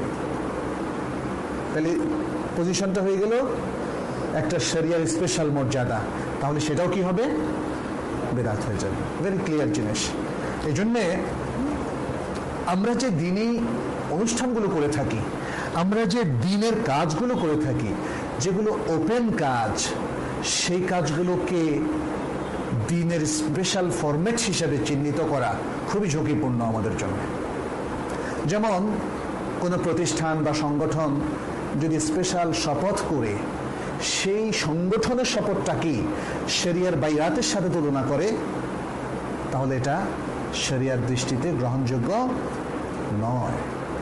তাহলে পজিশনটা হয়ে গেল একটা শরিয়ার স্পেশাল মর্যাদা, তাহলে সেটাও কি হবে? বেদাত হয়ে যাবে। ভেরি ক্লিয়ার জিনিস। এই জন্যে আমরা যে দিনই অনুষ্ঠানগুলো করে থাকি, আমরা যে দিনের কাজগুলো করে থাকি, যেগুলো ওপেন কাজ, সেই কাজগুলোকে দিনের স্পেশাল ফরম্যাট হিসাবে চিহ্নিত করা খুবই ঝুঁকিপূর্ণ আমাদের জন্য। যেমন কোনো প্রতিষ্ঠান বা সংগঠন যদি স্পেশাল শপথ করে সেই সংগঠনের শপথটাকে শরিয়ার বাইরাতের সাথে তুলনা করে, তাহলে এটা শরিয়ার দৃষ্টিতে গ্রহণযোগ্য নয়।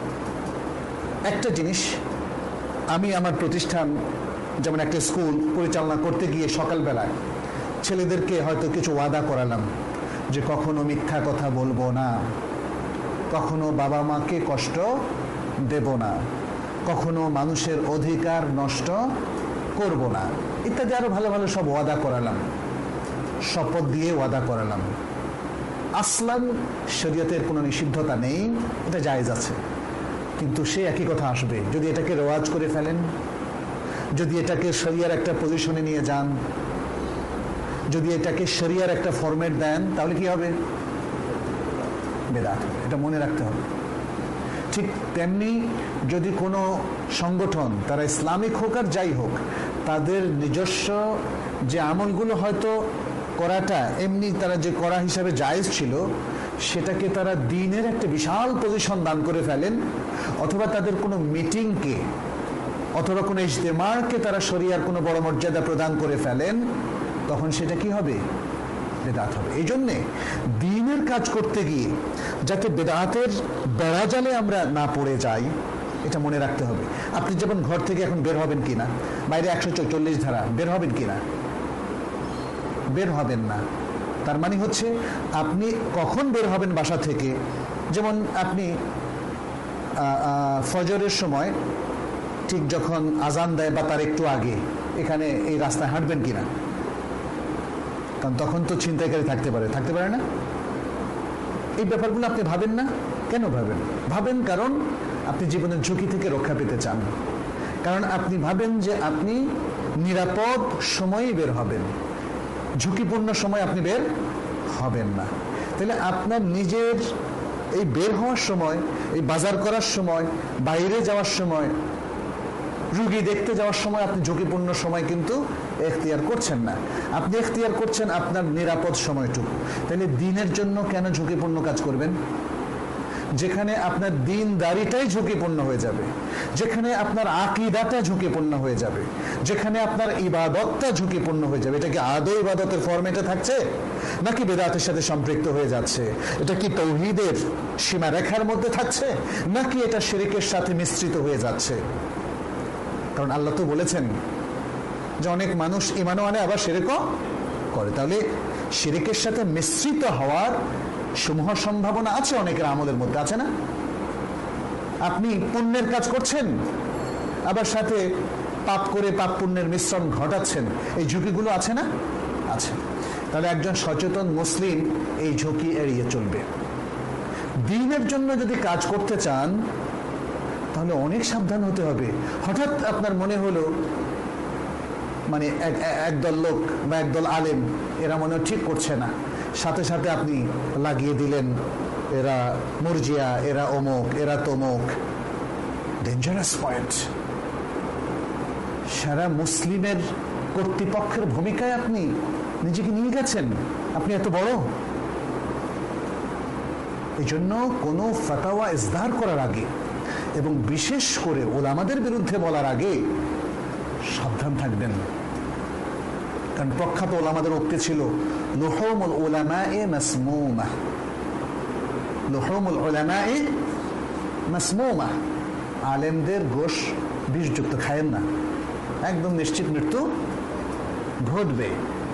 একটা জিনিস, আমি আমার প্রতিষ্ঠান যেমন একটা স্কুল পরিচালনা করতে গিয়ে সকালবেলায় ছেলেদেরকে হয়তো কিছু ওয়াদা করালাম যে কখনো মিথ্যা কথা বলবো না, কখনো বাবা মাকে কষ্ট দেব না, কখনো মানুষের অধিকার নষ্ট করব না, ইত্যাদি আরো ভালো ভালো সব ওয়াদা করালাম, শপথ দিয়ে ওয়াদা করালাম। আসলান শরীয়তের কোনো নিষিদ্ধতা নেই, এটা জায়েজ আছে, কিন্তু সে একই কথা আসবে যদি এটাকে রেওয়াজ করে ফেলেন, যদি এটাকে শরিয়ার একটা পজিশনে নিয়ে যান, যদি এটাকে শরিয়ার একটা ফরম্যাট দেন, তাহলে কি হবে? বেদাত হবে। এটা মনে রাখতে হবে। ঠিক তেমনি যদি কোনো সংগঠন, তারা ইসলামিক হোক আর যাই হোক, তাদের নিজস্ব যে আমলগুলো হয়তো করাটা এমনি তারা যে করা হিসাবে জায়েজ ছিল, সেটাকে তারা দ্বীনের একটা বিশাল পজিশন দান করে ফেলেন, অথবা তাদের কোনো মিটিংকে অথবা কোনো ইজতেমাকে তারা শরিয়ার কোনো বড় মর্যাদা প্রদান করে ফেলেন, তখন সেটা কি হবে? বেদাত হবে। এই জন্যে দ্বীনের কাজ করতে গিয়ে যাতে বেদাতের বেড়াজালে আমরা না পড়ে যাই, এটা মনে রাখতে হবে। আপনি যেমন ঘর থেকে এখন বের হবেন কিনা, বাইরে একশো চল্লিশ ধারা, বের হবেন কিনা? বের হবেন না। তার মানে হচ্ছে আপনি কখন বের হবেন বাসা থেকে? যেমন আপনি ফজরের সময় ঠিক যখন আজান দেয় বা তার একটু আগে এখানে এই রাস্তায় হাঁটবেন কিনা? কারণ তখন তো ছিনতাইকারী থাকতে পারে, থাকতে পারে না? এই ব্যাপারগুলো আপনি ভাবেন না? কেন ভাবেন? ভাবেন কারণ আপনি জীবনের ঝুঁকি থেকে রক্ষা পেতে চান, কারণ আপনি ভাবেন যে আপনি নিরাপদ সময়ে বের হবেন, ঝুঁকিপূর্ণ সময় আপনি বের হবেন না। তাহলে আপনার নিজের এই বের হওয়ার সময়, এই বাজার করার সময়, বাইরে যাওয়ার সময়, রুগী দেখতে যাওয়ার সময় আপনি ঝুঁকিপূর্ণ সময় কিন্তু এখতিয়ার করছেন না, আপনি এখতিয়ার করছেন আপনার নিরাপদ সময়টুকু। তাহলে দিনের জন্য কেন ঝুঁকিপূর্ণ কাজ করবেন? যেখানে আপনার দিনদারিটাই ঝুঁকিপূর্ণ হয়ে যাবে, যেখানে আপনার আকীদাটা ঝুঁকিপূর্ণ হয়ে যাবে, যেখানে আপনার ইবাদতটা ঝুঁকিপূর্ণ হয়ে যাবে, এটা কি আদৌ ইবাদতের ফরম্যাটে থাকছে নাকি বেদাতের সাথে সম্পৃক্ত হয়ে যাচ্ছে? এটা কি তাওহীদের সীমারেখার মধ্যে থাকছে নাকি এটা শিরকের সাথে মিশ্রিত হয়ে যাচ্ছে? কারণ আল্লাহ তো বলেছেন যে অনেক মানুষ ঈমানও আনে আবার শিরকও করে, তাহলে শিরকের সাথে মিশ্রিত হওয়ার সমূহ সম্ভাবনা আছে অনেকের আমলের মধ্যে, আছে না? আপনি পুণ্যের কাজ করছেন আবার সাথে পাপ করে পাপ পুণ্যের মিশ্রণ ঘটাচ্ছেন, এই ঝুঁকিগুলো আছে না? আছে। তাহলে একজন সচেতন মুসলিম এই ঝুঁকি এড়িয়ে চলবে। দ্বীনের জন্য যদি কাজ করতে চান তাহলে অনেক সাবধান হতে হবে। হঠাৎ আপনার মনে হলো মানে একদল লোক বা একদল আলেম এরা মনে ঠিক করছে না, সাথে সাথে আপনি লাগিয়ে দিলেন এরা মুরজিয়া, এরা অমুক, এরা তমুক। Dangerous point. সারা মুসলিমের কর্তৃপক্ষের ভূমিকায় আপনি নিজেকে নিয়ে গেছেন, আপনি এত বড়। এই জন্য কোনো ফাতাওয়া ইসদার করার আগে এবং বিশেষ করে ওলামাদের বিরুদ্ধে বলার আগে সাবধান থাকবেন, কারণ প্রখ্যাত ওলামাদের উক্তি ছিল লুহুমুল উলামায়ে মাসমুমা, লুহুমুল উলামায়ে মাসমুমা, আলেমদের গোশ বিষযুক্ত, খায়েন না, একদম নিশ্চিত মৃত্যু ঘটবে।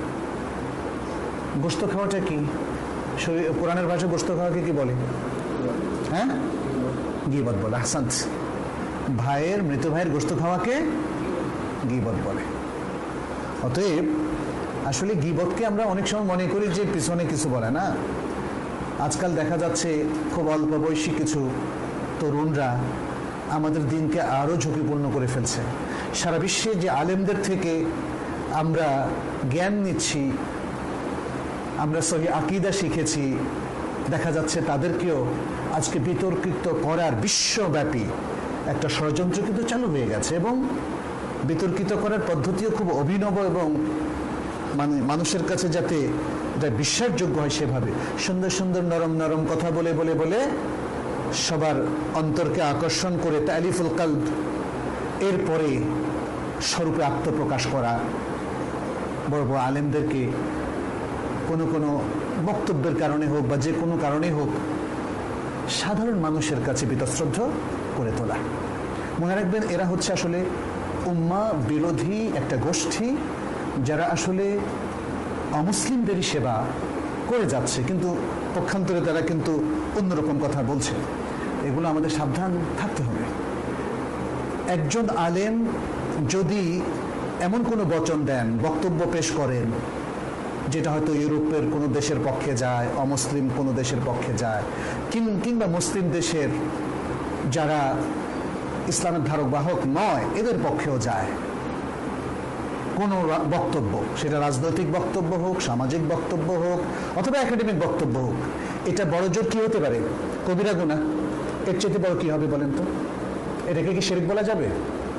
গোশত খাওয়াটা কি? কোরআনের ভাষায় গোশত খাওয়াকে কি বলে? হ্যাঁ, গীবত বলে। আহসান, ভাইয়ের মৃত ভাইয়ের গোশত খাওয়াকে গীবত বলে। অতএব আসলে গীবতকে আমরা অনেক সময় মনে করি যে পিছনে কিছু বলে না। আজকাল দেখা যাচ্ছে খুব অল্প বয়সী কিছু তরুণরা আমাদের দিনকে আরো ঝুঁকিপূর্ণ করে ফেলছে। সারা বিশ্বে যে আলেমদের থেকে আমরা জ্ঞান নিচ্ছি, আমরা সহি আকীদা শিখেছি, দেখা যাচ্ছে তাদেরকেও আজকে বিতর্কিত করার বিশ্বব্যাপী একটা ষড়যন্ত্র কিন্তু চালু হয়ে গেছে, এবং বিতর্কিত করার পদ্ধতিও খুব অভিনব এবং মানে মানুষের কাছে যাতে এটা বিশ্বাসযোগ্য হয় সেভাবে সুন্দর সুন্দর নরম নরম কথা বলে বলে বলে সবার অন্তরকে আকর্ষণ করে তালিফুল কলব, এরপরে স্বরূপে আত্মপ্রকাশ করা, বড় বড় আলেমদেরকে কোনো কোনো বক্তব্যের কারণে হোক বা যে কোনো কারণে হোক সাধারণ মানুষের কাছে বীতশ্রদ্ধ করে তোলা। মনে রাখবেন, এরা হচ্ছে আসলে উম্মাহ বিরোধী একটা গোষ্ঠী, যারা আসলে অমুসলিমদেরই সেবা করে যাচ্ছে, কিন্তু পক্ষান্তরে তারা কিন্তু অন্যরকম কথা বলছে। এগুলো আমাদের সাবধান থাকতে হবে। একজন আলেম যদি এমন কোনো বচন দেন, বক্তব্য পেশ করেন, যেটা হয়তো ইউরোপের কোনো দেশের পক্ষে যায়, অমুসলিম কোনো দেশের পক্ষে যায়, কিংবা মুসলিম দেশের যারা ইসলামের ধারক বাহক নয় এদের পক্ষেও যায়, কোনো বক্তব্য, সেটা রাজনৈতিক বক্তব্য হোক, সামাজিক বক্তব্য হোক, অথবা একাডেমিক বক্তব্য হোক, এটা বড় জোর কি হতে পারে? কবিরা গুনাহ। এর চেয়ে বড় কি হবে বলেন তো? এটাকে কি শিরক বলা যাবে?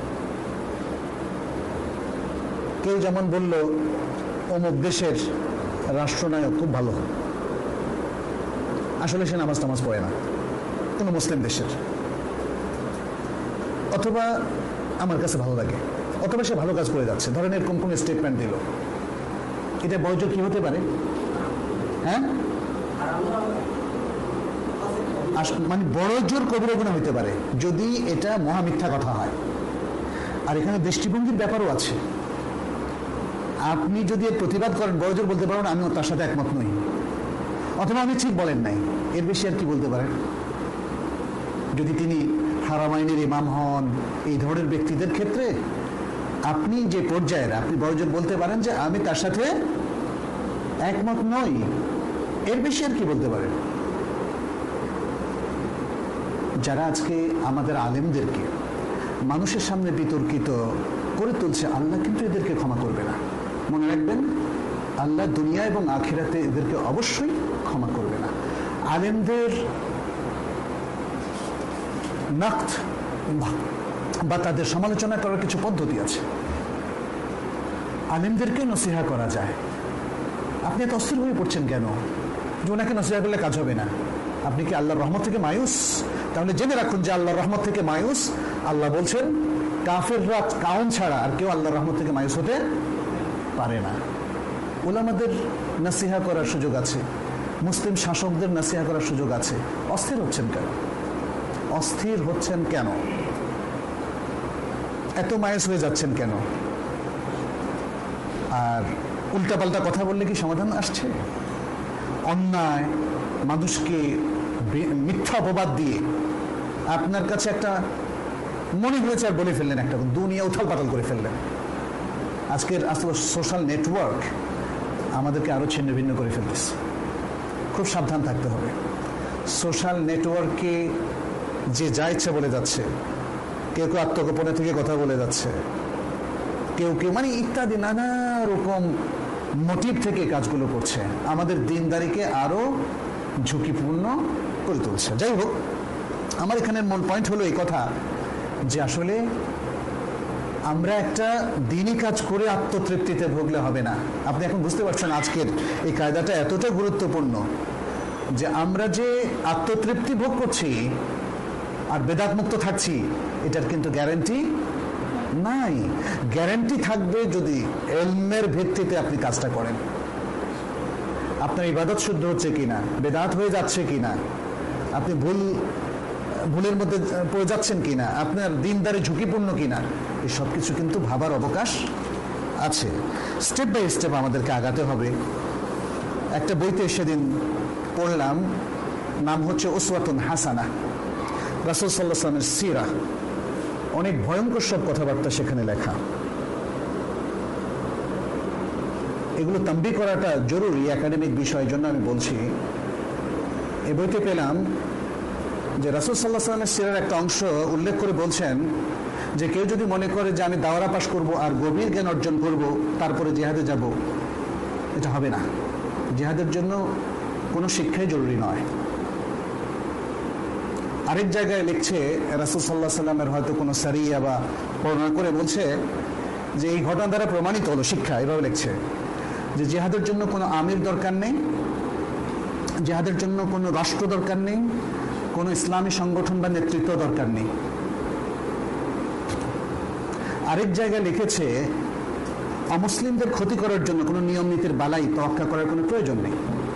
কেউ যেমন বলল অমুক দেশের রাষ্ট্রনায়ক খুব ভালো, আসলে সে নামাজ টামাজ পড়ে না, কোনো মুসলিম দেশের, অথবা আমার কাছে ভালো লাগে, অথবা সে ভালো কাজ করে যাচ্ছে, ধরেন এরকম কোন স্টেটমেন্ট দিল, এটা বড়জোর কি হতে পারে? হ্যাঁ, মানে বড়জোর কবিরা গুনাহ হতে পারে যদি এটা মহামিথ্যা কথা হয়। আর এখানে দৃষ্টিভঙ্গির ব্যাপারও আছে। আপনি যদি এর প্রতিবাদ করেন, বড়জোর বলতে পারেন আমি তার সাথে একমত নই, অথবা আমি ঠিক বলেন নাই, এর বেশি আর কি বলতে পারেন? যদি তিনি হারামাইনের ইমাম হন, এই ধরনের ব্যক্তিদের ক্ষেত্রে আপনি যে পর্যায়ের, আপনি বড়জোর বলতে পারেন যে আমি তার সাথে একমত নই, এর বেশি আর কি বলতে পারেন? যারা আজকে আমাদের আলেমদেরকে মানুষের সামনে বিতর্কিত করে তুলছে, আল্লাহ কিন্তু এদেরকে ক্ষমা করবে না। মনে রাখবেন, আল্লাহ দুনিয়া এবং আখিরাতে এদেরকে অবশ্যই ক্ষমা করবে না। আলেমদের নাকত বা তাদের সমালোচনা করার কিছু পদ্ধতি আছে। আলেমদেরকে নসিহা করা যায়। আপনি এত অস্থির হয়ে পড়ছেন কেন যে ওনাকে নসিহা করলে কাজ হবে না? আপনি কি আল্লাহর রহমত থেকে মায়ুস? তাহলে জেনে রাখুন যে আল্লাহর রহমত থেকে মায়ুস, আল্লাহ বলছেন কাফেররা কাউন ছাড়া আর কেউ আল্লাহর রহমত থেকে মায়ুস হতে পারে না। উলামাদের নসিহা করার সুযোগ আছে, মুসলিম শাসকদের নসিহা করার সুযোগ আছে। অস্থির হচ্ছেন কেন? অস্থির হচ্ছেন কেন? এত মায়ুস হয়ে যাচ্ছেন কেন? আর উল্টাপাল্টা কথা বললে কি সমাধান আসছে? অন্যায় মানুষকে মিথ্যা অপবাদ দিয়ে আপনার কাছে একটা মনে হয়েছে আর বলে ফেললেন, একটা দুনিয়া উথাল পাতাল করে ফেললেন। আজকের আসলে সোশ্যাল নেটওয়ার্ক আমাদেরকে আরো ছিন্ন ভিন্ন করে ফেলতেছে। খুব সাবধান থাকতে হবে। সোশ্যাল নেটওয়ার্কে যে যা ইচ্ছা বলে যাচ্ছে, কেউ কেউ আত্মগোপনে থেকে কথা বলে যাচ্ছে, কেউ কেউ মানে ইত্যাদি নানা রকম মোটিভ থেকে কাজগুলো করছে, আমাদের দিনদারিকে আরো ঝুঁকিপূর্ণ করে তুলছে। যাই হোক, আমার এখানের মূল পয়েন্ট হলো এই কথা যে আসলে আমরা একটা দিনই কাজ করে আত্মতৃপ্তিতে ভুগলে হবে না। আপনি এখন বুঝতে পারছেন আজকের এই কায়দাটা এতটা গুরুত্বপূর্ণ যে আমরা যে আত্মতৃপ্তি ভোগ করছি আর বেদাত মুক্ত থাকছি, এটার কিন্তু গ্যারান্টি নাই। গ্যারান্টি থাকবে যদি ইলমের ভিত্তিতে আপনি কাজটা করেন। আপনার ইবাদত শুদ্ধ হচ্ছে কিনা, বেদাত হয়ে যাচ্ছে কিনা, আপনি ভুল ভুলের মধ্যে পড়ে যাচ্ছেন কিনা, আপনার দিনদারি ঝুঁকিপূর্ণ কিনা, এই সব কিছু কিন্তু ভাবার অবকাশ আছে। স্টেপ বাই স্টেপ আমাদেরকে আগাতে হবে। একটা বইতে সেদিন পড়লাম, নাম হচ্ছে উসওয়াতুন হাসানা, রাসূল সাল্লাল্লাহু আলাইহি ওয়াসাল্লামের সিরা। অনেক ভয়ঙ্কর সব কথাবার্তা সেখানে লেখা। এগুলো তাম্বি করাটা জরুরি, একাডেমিক বিষয়ের জন্য আমি বলছি। এই বইতে পেলাম যে রাসূল সাল্লাল্লাহু আলাইহি ওয়াসাল্লামের সিরার একটা অংশ উল্লেখ করে বলছেন যে কেউ যদি মনে করে যে আমি দাওরা পাশ করব আর গভীর জ্ঞান অর্জন করব তারপরে জিহাদে যাব, এটা হবে না। জিহাদের জন্য কোনো শিক্ষাই জরুরি নয়। আরেক জায়গায় লিখছে রাসূল সাল্লাল্লাহু আলাইহি ওয়াসাল্লামের হয়তো কোনো সারিয়া বা বর্ণনা করে বলছে যে এই ঘটনা দ্বারা প্রমাণিত হলো শিক্ষা, এভাবে লিখছে যে জিহাদের জন্য কোনো আমির দরকার নেই, জিহাদের জন্য কোনো রাষ্ট্র দরকার নেই, কোনো ইসলামী সংগঠন বা নেতৃত্ব দরকার নেই। আরেক জায়গায় লিখেছে অমুসলিমদের ক্ষতি করার জন্য কোনো নিয়ম নীতির বালাই তোয়াক্কা করার কোনো প্রয়োজন নেই,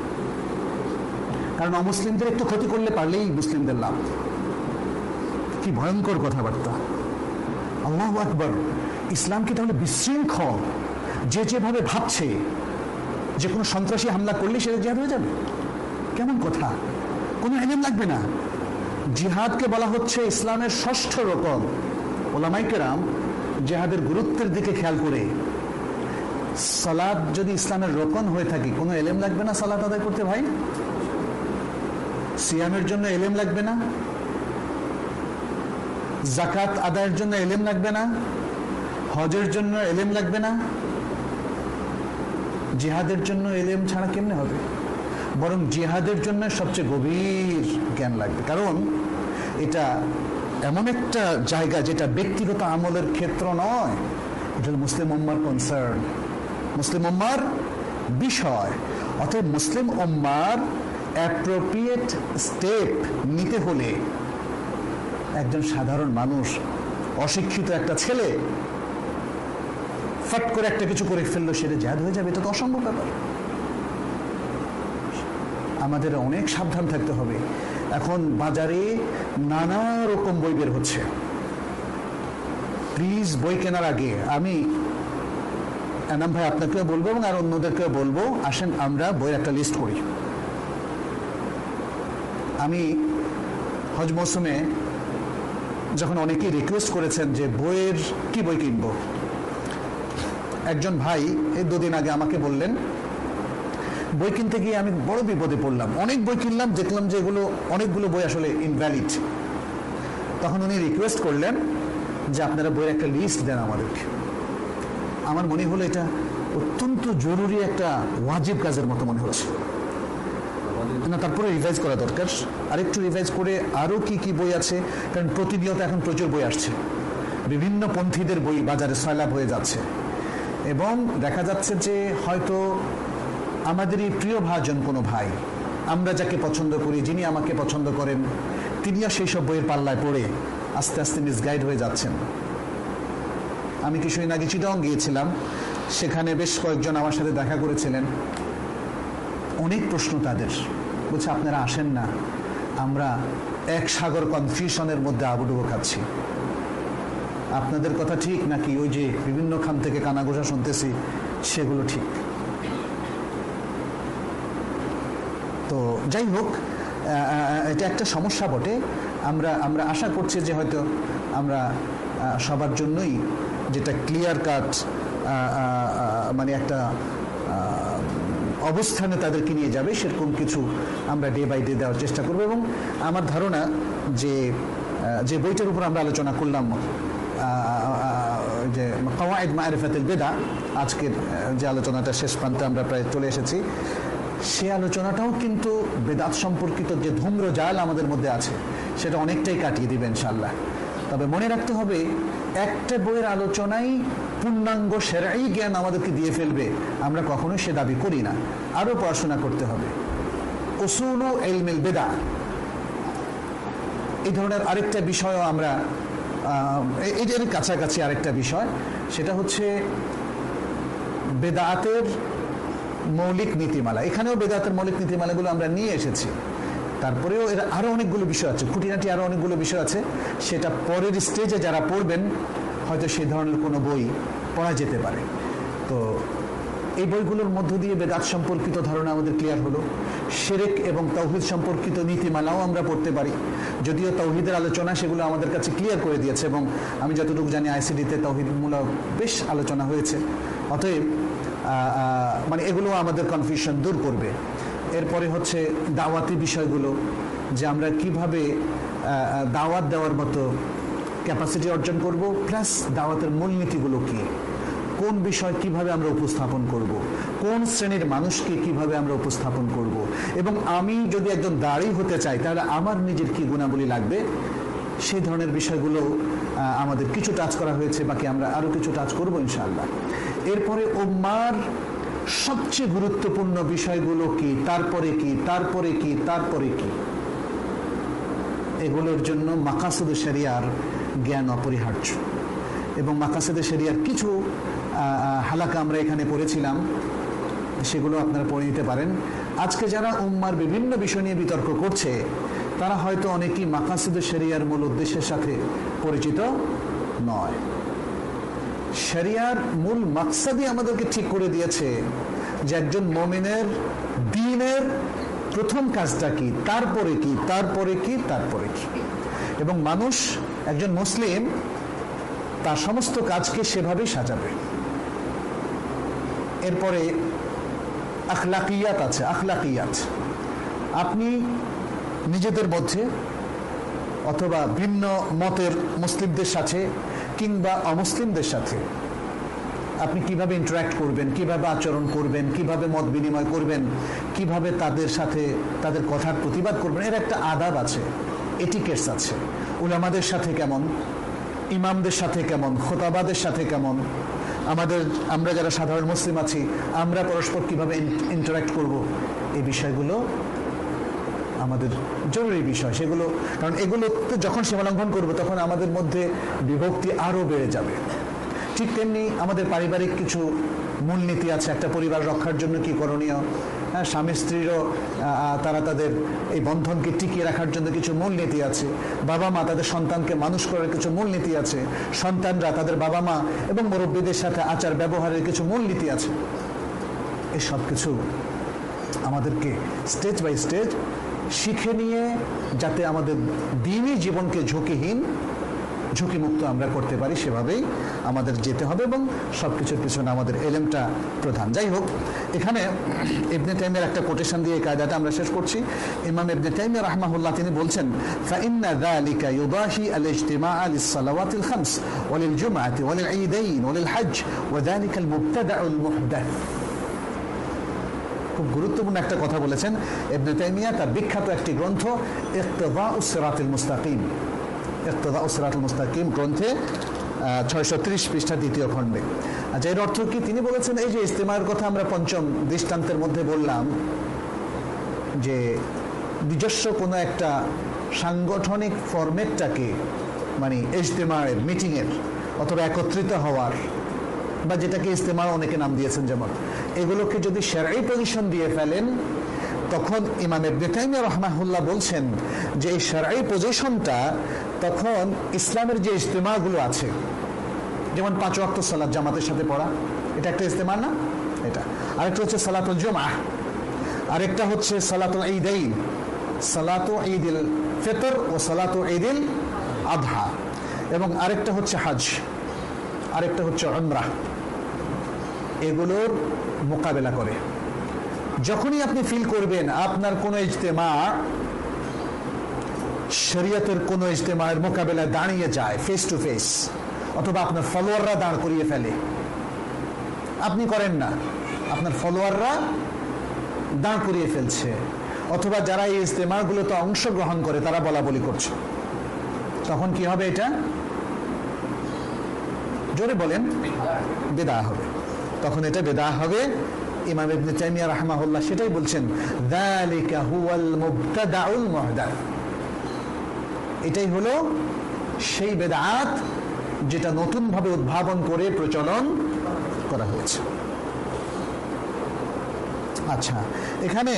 কারণ অমুসলিমদের একটু ক্ষতি করলে পারলেই মুসলিমদের লাভ। কি ভয়ঙ্কর কথাবার্তা! আল্লাহু আকবার! ইসলাম কি তাহলে বিশৃঙ্খল? যে যেভাবে ভাবছে যে কোনো সন্ত্রাসী হামলা করলে সেটা জিহাদ হয়ে যাবে? কেমন কথা! কোনো ইলম লাগবে না। জিহাদকে বলা হচ্ছে ইসলামের ষষ্ঠ রকম। ওলামায়ে কেরাম জিহাদের গুরুত্বের দিকে খেয়াল করে, সালাত যদি ইসলামের রকন হয়ে থাকে, কোনো ইলম লাগবে না সালাত আদায় করতে ভাই। সিয়ামের জন্য ইলম লাগবে না, যাকাত আদায়ের জন্য ইলম লাগবে না, হজের জন্য ইলম লাগবে না, জিহাদের জন্য ইলম ছাড়া কেমনে হবে? বরং জিহাদের জন্য সবচেয়ে গভীর জ্ঞান লাগবে, কারণ এটা এমন একটা জায়গা যেটা ব্যক্তিগত আমলের ক্ষেত্র নয়, এটা মুসলিম উম্মার কনসার্ন, মুসলিম উম্মার বিষয়। অতএব মুসলিম উম্মার অ্যাপ্রোপ্রিয়েট স্টেপ নিতে হলে একজন সাধারণ মানুষ, অশিক্ষিত একটা ছেলে ফট করে একটা কিছু করে ফেললো, সেটা জিহাদ হয়ে যাবে? এটা তো অসম্ভব ব্যাপার। আমাদের অনেক সাবধান থাকতে হবে। এখন বাজারে নানা রকম বই বের হচ্ছে। প্লিজ বই কেনার আগে আমি এনাম ভাই আপনাকেও বলবো এবং আর অন্যদেরকেও বলবো, আসেন আমরা বইয়ের একটা লিস্ট করি। আমি হজ মৌসুমে যখন অনেকেই রিকোয়েস্ট করেছেন যে বইয়ের কি বই কিনবো, একজন ভাই এই দুদিন আগে আমাকে বললেন বই কিনতে গিয়ে আমি বড় বিপদে পড়লাম, অনেক বই কিনলাম, দেখলাম যে এগুলো অনেকগুলো বই আসলে ইনভ্যালিড। তখন উনি রিকোয়েস্ট করলেন যে আপনারা বইয়ের একটা লিস্ট দেন আমাদেরকে। আমার মনে হলো এটা অত্যন্ত জরুরি একটা ওয়াজিব কাজের মতো মনে হচ্ছে না, তারপরে রিভাইজ করা দরকার। আরেকটু রিভাইজ করে আরও কি কি বই আছে, কারণ প্রতিনিয়ত এখন প্রচুর বই আসছে, বিভিন্ন পন্থীদের বই বাজারে সয়লাভ হয়ে যাচ্ছে, এবং দেখা যাচ্ছে যে হয়তো আমাদেরই প্রিয় ভাজন কোনো ভাই, আমরা যাকে পছন্দ করি, যিনি আমাকে পছন্দ করেন, তিনিও সেই সব বইয়ের পাল্লায় পড়ে আস্তে আস্তে মিসগাইড হয়ে যাচ্ছেন। আমি কিছুদিন আগে চিটাগং গিয়েছিলাম, সেখানে বেশ কয়েকজন আমার সাথে দেখা করেছিলেন। অনেক প্রশ্ন তাদের, বলছে আপনারা আসেন না, আমরা এক সাগর কনফিউশনের মধ্যে আবুডুবু খাচ্ছি। আপনাদের কথা ঠিক নাকি ওই যে বিভিন্ন খান থেকে কানাঘোষা শুনতেছি সেগুলো ঠিক? তো যাই হোক, এটা একটা সমস্যা বটে। আমরা আমরা আশা করছি যে হয়তো আমরা সবার জন্যই যেটা ক্লিয়ার কাট মানে একটা অবস্থানে তাদেরকে নিয়ে যাবে, সেরকম কিছু আমরা ডে বাই ডে দেওয়ার চেষ্টা করব। এবং আমার ধারণা যে যে বইটার উপর আমরা আলোচনা করলাম, যে কাওয়াইদ মারিফাতুল বিদআ, আজকের যে আলোচনাটা শেষ প্রান্তে আমরা প্রায় চলে এসেছি, সে আলোচনাটাও কিন্তু বেদাত সম্পর্কিত যে ধূম্র জাল আমাদের মধ্যে আছে সেটা অনেকটাই কাটিয়ে দিবে ইনশাআল্লাহ। তবে মনে রাখতে হবে, একটা বইয়ের আলোচনাই পূর্ণাঙ্গ শরঈ জ্ঞান আমাদেরকে দিয়ে ফেলবে, আমরা কখনোই সে দাবি করি না। আরও পড়াশোনা করতে হবে। উসুলু ইলমিল বিদআ, এই ধরনের আরেকটা বিষয়ও আমরা এদের কাছাকাছি আরেকটা বিষয়, সেটা হচ্ছে বেদাতের মৌলিক নীতিমালা। এখানেও বেদাতের মৌলিক নীতিমালাগুলো আমরা নিয়ে এসেছি, তারপরেও এর আরও অনেকগুলো বিষয় আছে, খুঁটিনাটি আরও অনেকগুলো বিষয় আছে, সেটা পরের স্টেজে যারা পড়বেন হয়তো সেই ধরনের কোনো বই পড়া যেতে পারে। তো এই বইগুলোর মধ্য দিয়ে বেদাত সম্পর্কিত ধারণা আমাদের ক্লিয়ার হলো। শিরক এবং তাওহীদ সম্পর্কিত নীতিমালাও আমরা পড়তে পারি, যদিও তাওহীদের আলোচনা সেগুলো আমাদের কাছে ক্লিয়ার করে দিয়েছে, এবং আমি যতটুকু জানি আইসিডিতে তাওহীদমূলক বেশ আলোচনা হয়েছে। অতএব মানে এগুলো আমাদের কনফিউশন দূর করবে। এরপরে হচ্ছে দাওয়াতি বিষয়গুলো, যে আমরা কিভাবে দাওয়াত দেওয়ার মতো ক্যাপাসিটি অর্জন করব, প্লাস দাওয়াতের মূলনীতিগুলো কী, কোন বিষয় কিভাবে আমরা উপস্থাপন করব, কোন শ্রেণীর মানুষকে কিভাবে আমরা উপস্থাপন করব, এবং আমি যদি একজন দাঁড়ি হতে চাই তাহলে আমার নিজের কি গুণাবলী লাগবে, সেই ধরনের বিষয়গুলো আমাদের কিছু টাচ করা হয়েছে, বাকি আমরা আরও কিছু টাচ করবো ইনশাআল্লাহ। এরপরে উম্মার সবচেয়ে গুরুত্বপূর্ণ বিষয়গুলো কি, তারপরে কি তারপরে কি তারপরে কি, এগুলোর জন্য মাকাসিদে শরিয়ার জ্ঞান অপরিহার্য। এবং মাকাসিদে শরিয়ার কিছু হালাকা আমরা এখানে পড়েছিলাম, সেগুলো আপনারা পড়ে নিতে পারেন। আজকে যারা উম্মার বিভিন্ন বিষয় নিয়ে বিতর্ক করছে তারা হয়তো অনেকেই মাকাসিদে শরিয়ার মূল উদ্দেশ্যের সাথে পরিচিত নয়। শরিয়ার মূল মাকসাদই আমাদেরকে ঠিক করে দিয়েছে যে একজন মুমিনের দ্বীনের প্রথম কাজটা কি, তারপরে কি তারপরে কি তারপরে কি, এবং মানুষ একজন মুসলিম তার সমস্ত কাজকে সেভাবেই সাজাবে। এরপরে আখলাকিয়াত আছে। আখলাকিয়াত আপনি নিজেদের মধ্যে অথবা ভিন্ন মতের মুসলিমদের সাথে কিংবা অমুসলিমদের সাথে আপনি কিভাবে ইন্টারাক্ট করবেন, কিভাবে আচরণ করবেন, কিভাবে মত বিনিময় করবেন, কিভাবে তাদের সাথে তাদের কথার প্রতিবাদ করবেন, এর একটা আদাব আছে, এটিকেটস আছে। উলামাদের সাথে কেমন, ইমামদের সাথে কেমন, খোতাবাদের সাথে কেমন, আমাদের আমরা যারা সাধারণ মুসলিম আছি আমরা পরস্পর কিভাবে ইন্টারাক্ট করব, এই বিষয়গুলো আমাদের জরুরি বিষয়। সেগুলো কারণ এগুলোতে যখন সীমালঙ্ঘন করবো তখন আমাদের মধ্যে বিভক্তি আরও বেড়ে যাবে। ঠিক তেমনি আমাদের পারিবারিক কিছু মূলনীতি আছে, একটা পরিবার রক্ষার জন্য কি করণীয়, হ্যাঁ, স্বামী স্ত্রীরও তারা তাদের এই বন্ধনকে টিকিয়ে রাখার জন্য কিছু মূলনীতি আছে, বাবা মা তাদের সন্তানকে মানুষ করার কিছু মূলনীতি আছে, সন্তানরা তাদের বাবা মা এবং মুরব্বীদের সাথে আচার ব্যবহারের কিছু মূলনীতি আছে। এই সব কিছু আমাদেরকে স্টেজ বাই স্টেজ শিখে নিয়ে যাতে আমাদের দিনই জীবনকে ঝুঁকিহীন ঝুঁকিমুক্ত আমরা করতে পারি সেভাবেই আমাদের যেতে হবে, এবং সব কিছুর পিছনে আমাদের এলেমটা প্রধান। যাই হোক, এখানে ইবনে তাইমিয়ার একটা কোটেশন দিয়ে এই কায়দাটা আমরা শেষ করছি। ইমাম ইবনে তাইমিয়া রাহমাহুল্লাহ তিনি বলছেন, ফাইন্না যালিকা ইউদাহি আল ইজতিমাআ লিস-সালাওয়াতিল খামস ওয়া লিল-জুমআতি ওয়া লিল-ঈদাইন ওয়া লিল-হজ ওয়া যালিকা আল-মুবতাদাউল মুহদাথ। খুব গুরুত্বপূর্ণ একটা কথা বলেছেন ইবনে তাইমিয়া তার বিখ্যাত একটি গ্রন্থ ইক্তিদাউস সিরাতিল মুস্তাকিম, ইক্তিদাউস সিরাতিল মুস্তাকিম গ্রন্থে ছয়শো ত্রিশ পৃষ্ঠা দ্বিতীয় খণ্ডে। আচ্ছা, এর অর্থ কি? তিনি বলেছেন এই যে ইজতিমার কথা আমরা পঞ্চম দৃষ্টান্তের মধ্যে বললাম, যে নিজস্ব কোনো একটা সাংগঠনিক ফরম্যাটটাকে মানে ইজতিমার মিটিংয়ের অথবা একত্রিত হওয়ার বা যেটাকে ইজতিমা অনেকে নাম দিয়েছেন যেমন, এগুলোকে যদি শরঈ পজিশন দিয়ে ফেলেন তখন ইমাম ইবনে তাইমিয়া রাহমাহুল্লাহ বলছেন যে এই শরঈ পজিশনটা তখন ইসলামের যে ইজতিমাগুলো আছে, যেমন পাঁচ ওয়াক্ত সালাত জামাতের সাথে পড়া, এটা একটা ইজতিমা না? এটা আরেকটা হচ্ছে সালাতুল জুমআহ, আরেকটা হচ্ছে সালাতুল ঈদাইন, সালাতু ঈদুল ফিতর ও সালাতু ঈদুল আযহা, এবং আরেকটা হচ্ছে হজ, আরেকটা হচ্ছে উমরাহ। এগুলোর মোকাবেলা করে যখনই আপনি ফিল করবেন আপনার কোনো ইজতেমা শরীয়তের কোনো ইজতেমার মোকাবেলায় দাঁড়িয়ে যায় ফেস টু ফেস, অথবা আপনার ফলোয়াররা দাঁড় করিয়ে ফেলে, আপনি করেন না, আপনার ফলোয়াররা দাঁড় করিয়ে ফেলছে, অথবা যারা এই ইজতেমাগুলোতে অংশগ্রহণ করে তারা বলা বলি করছে, তখন কি হবে? এটা জোরে বলেন, বেদা হবে। তখন এটা বেদা হবে। ইমাম ইবনে তাইমিয়া রাহমাহুল্লাহ সেটাই বলছেন, যালিকা হুয়াল মুবতাদাউল মুহদাথ। এটাই হলো সেই বেদাত যেটা নতুনভাবে উদ্ভাবন করে প্রচলন করা হয়েছে। আচ্ছা, এখানে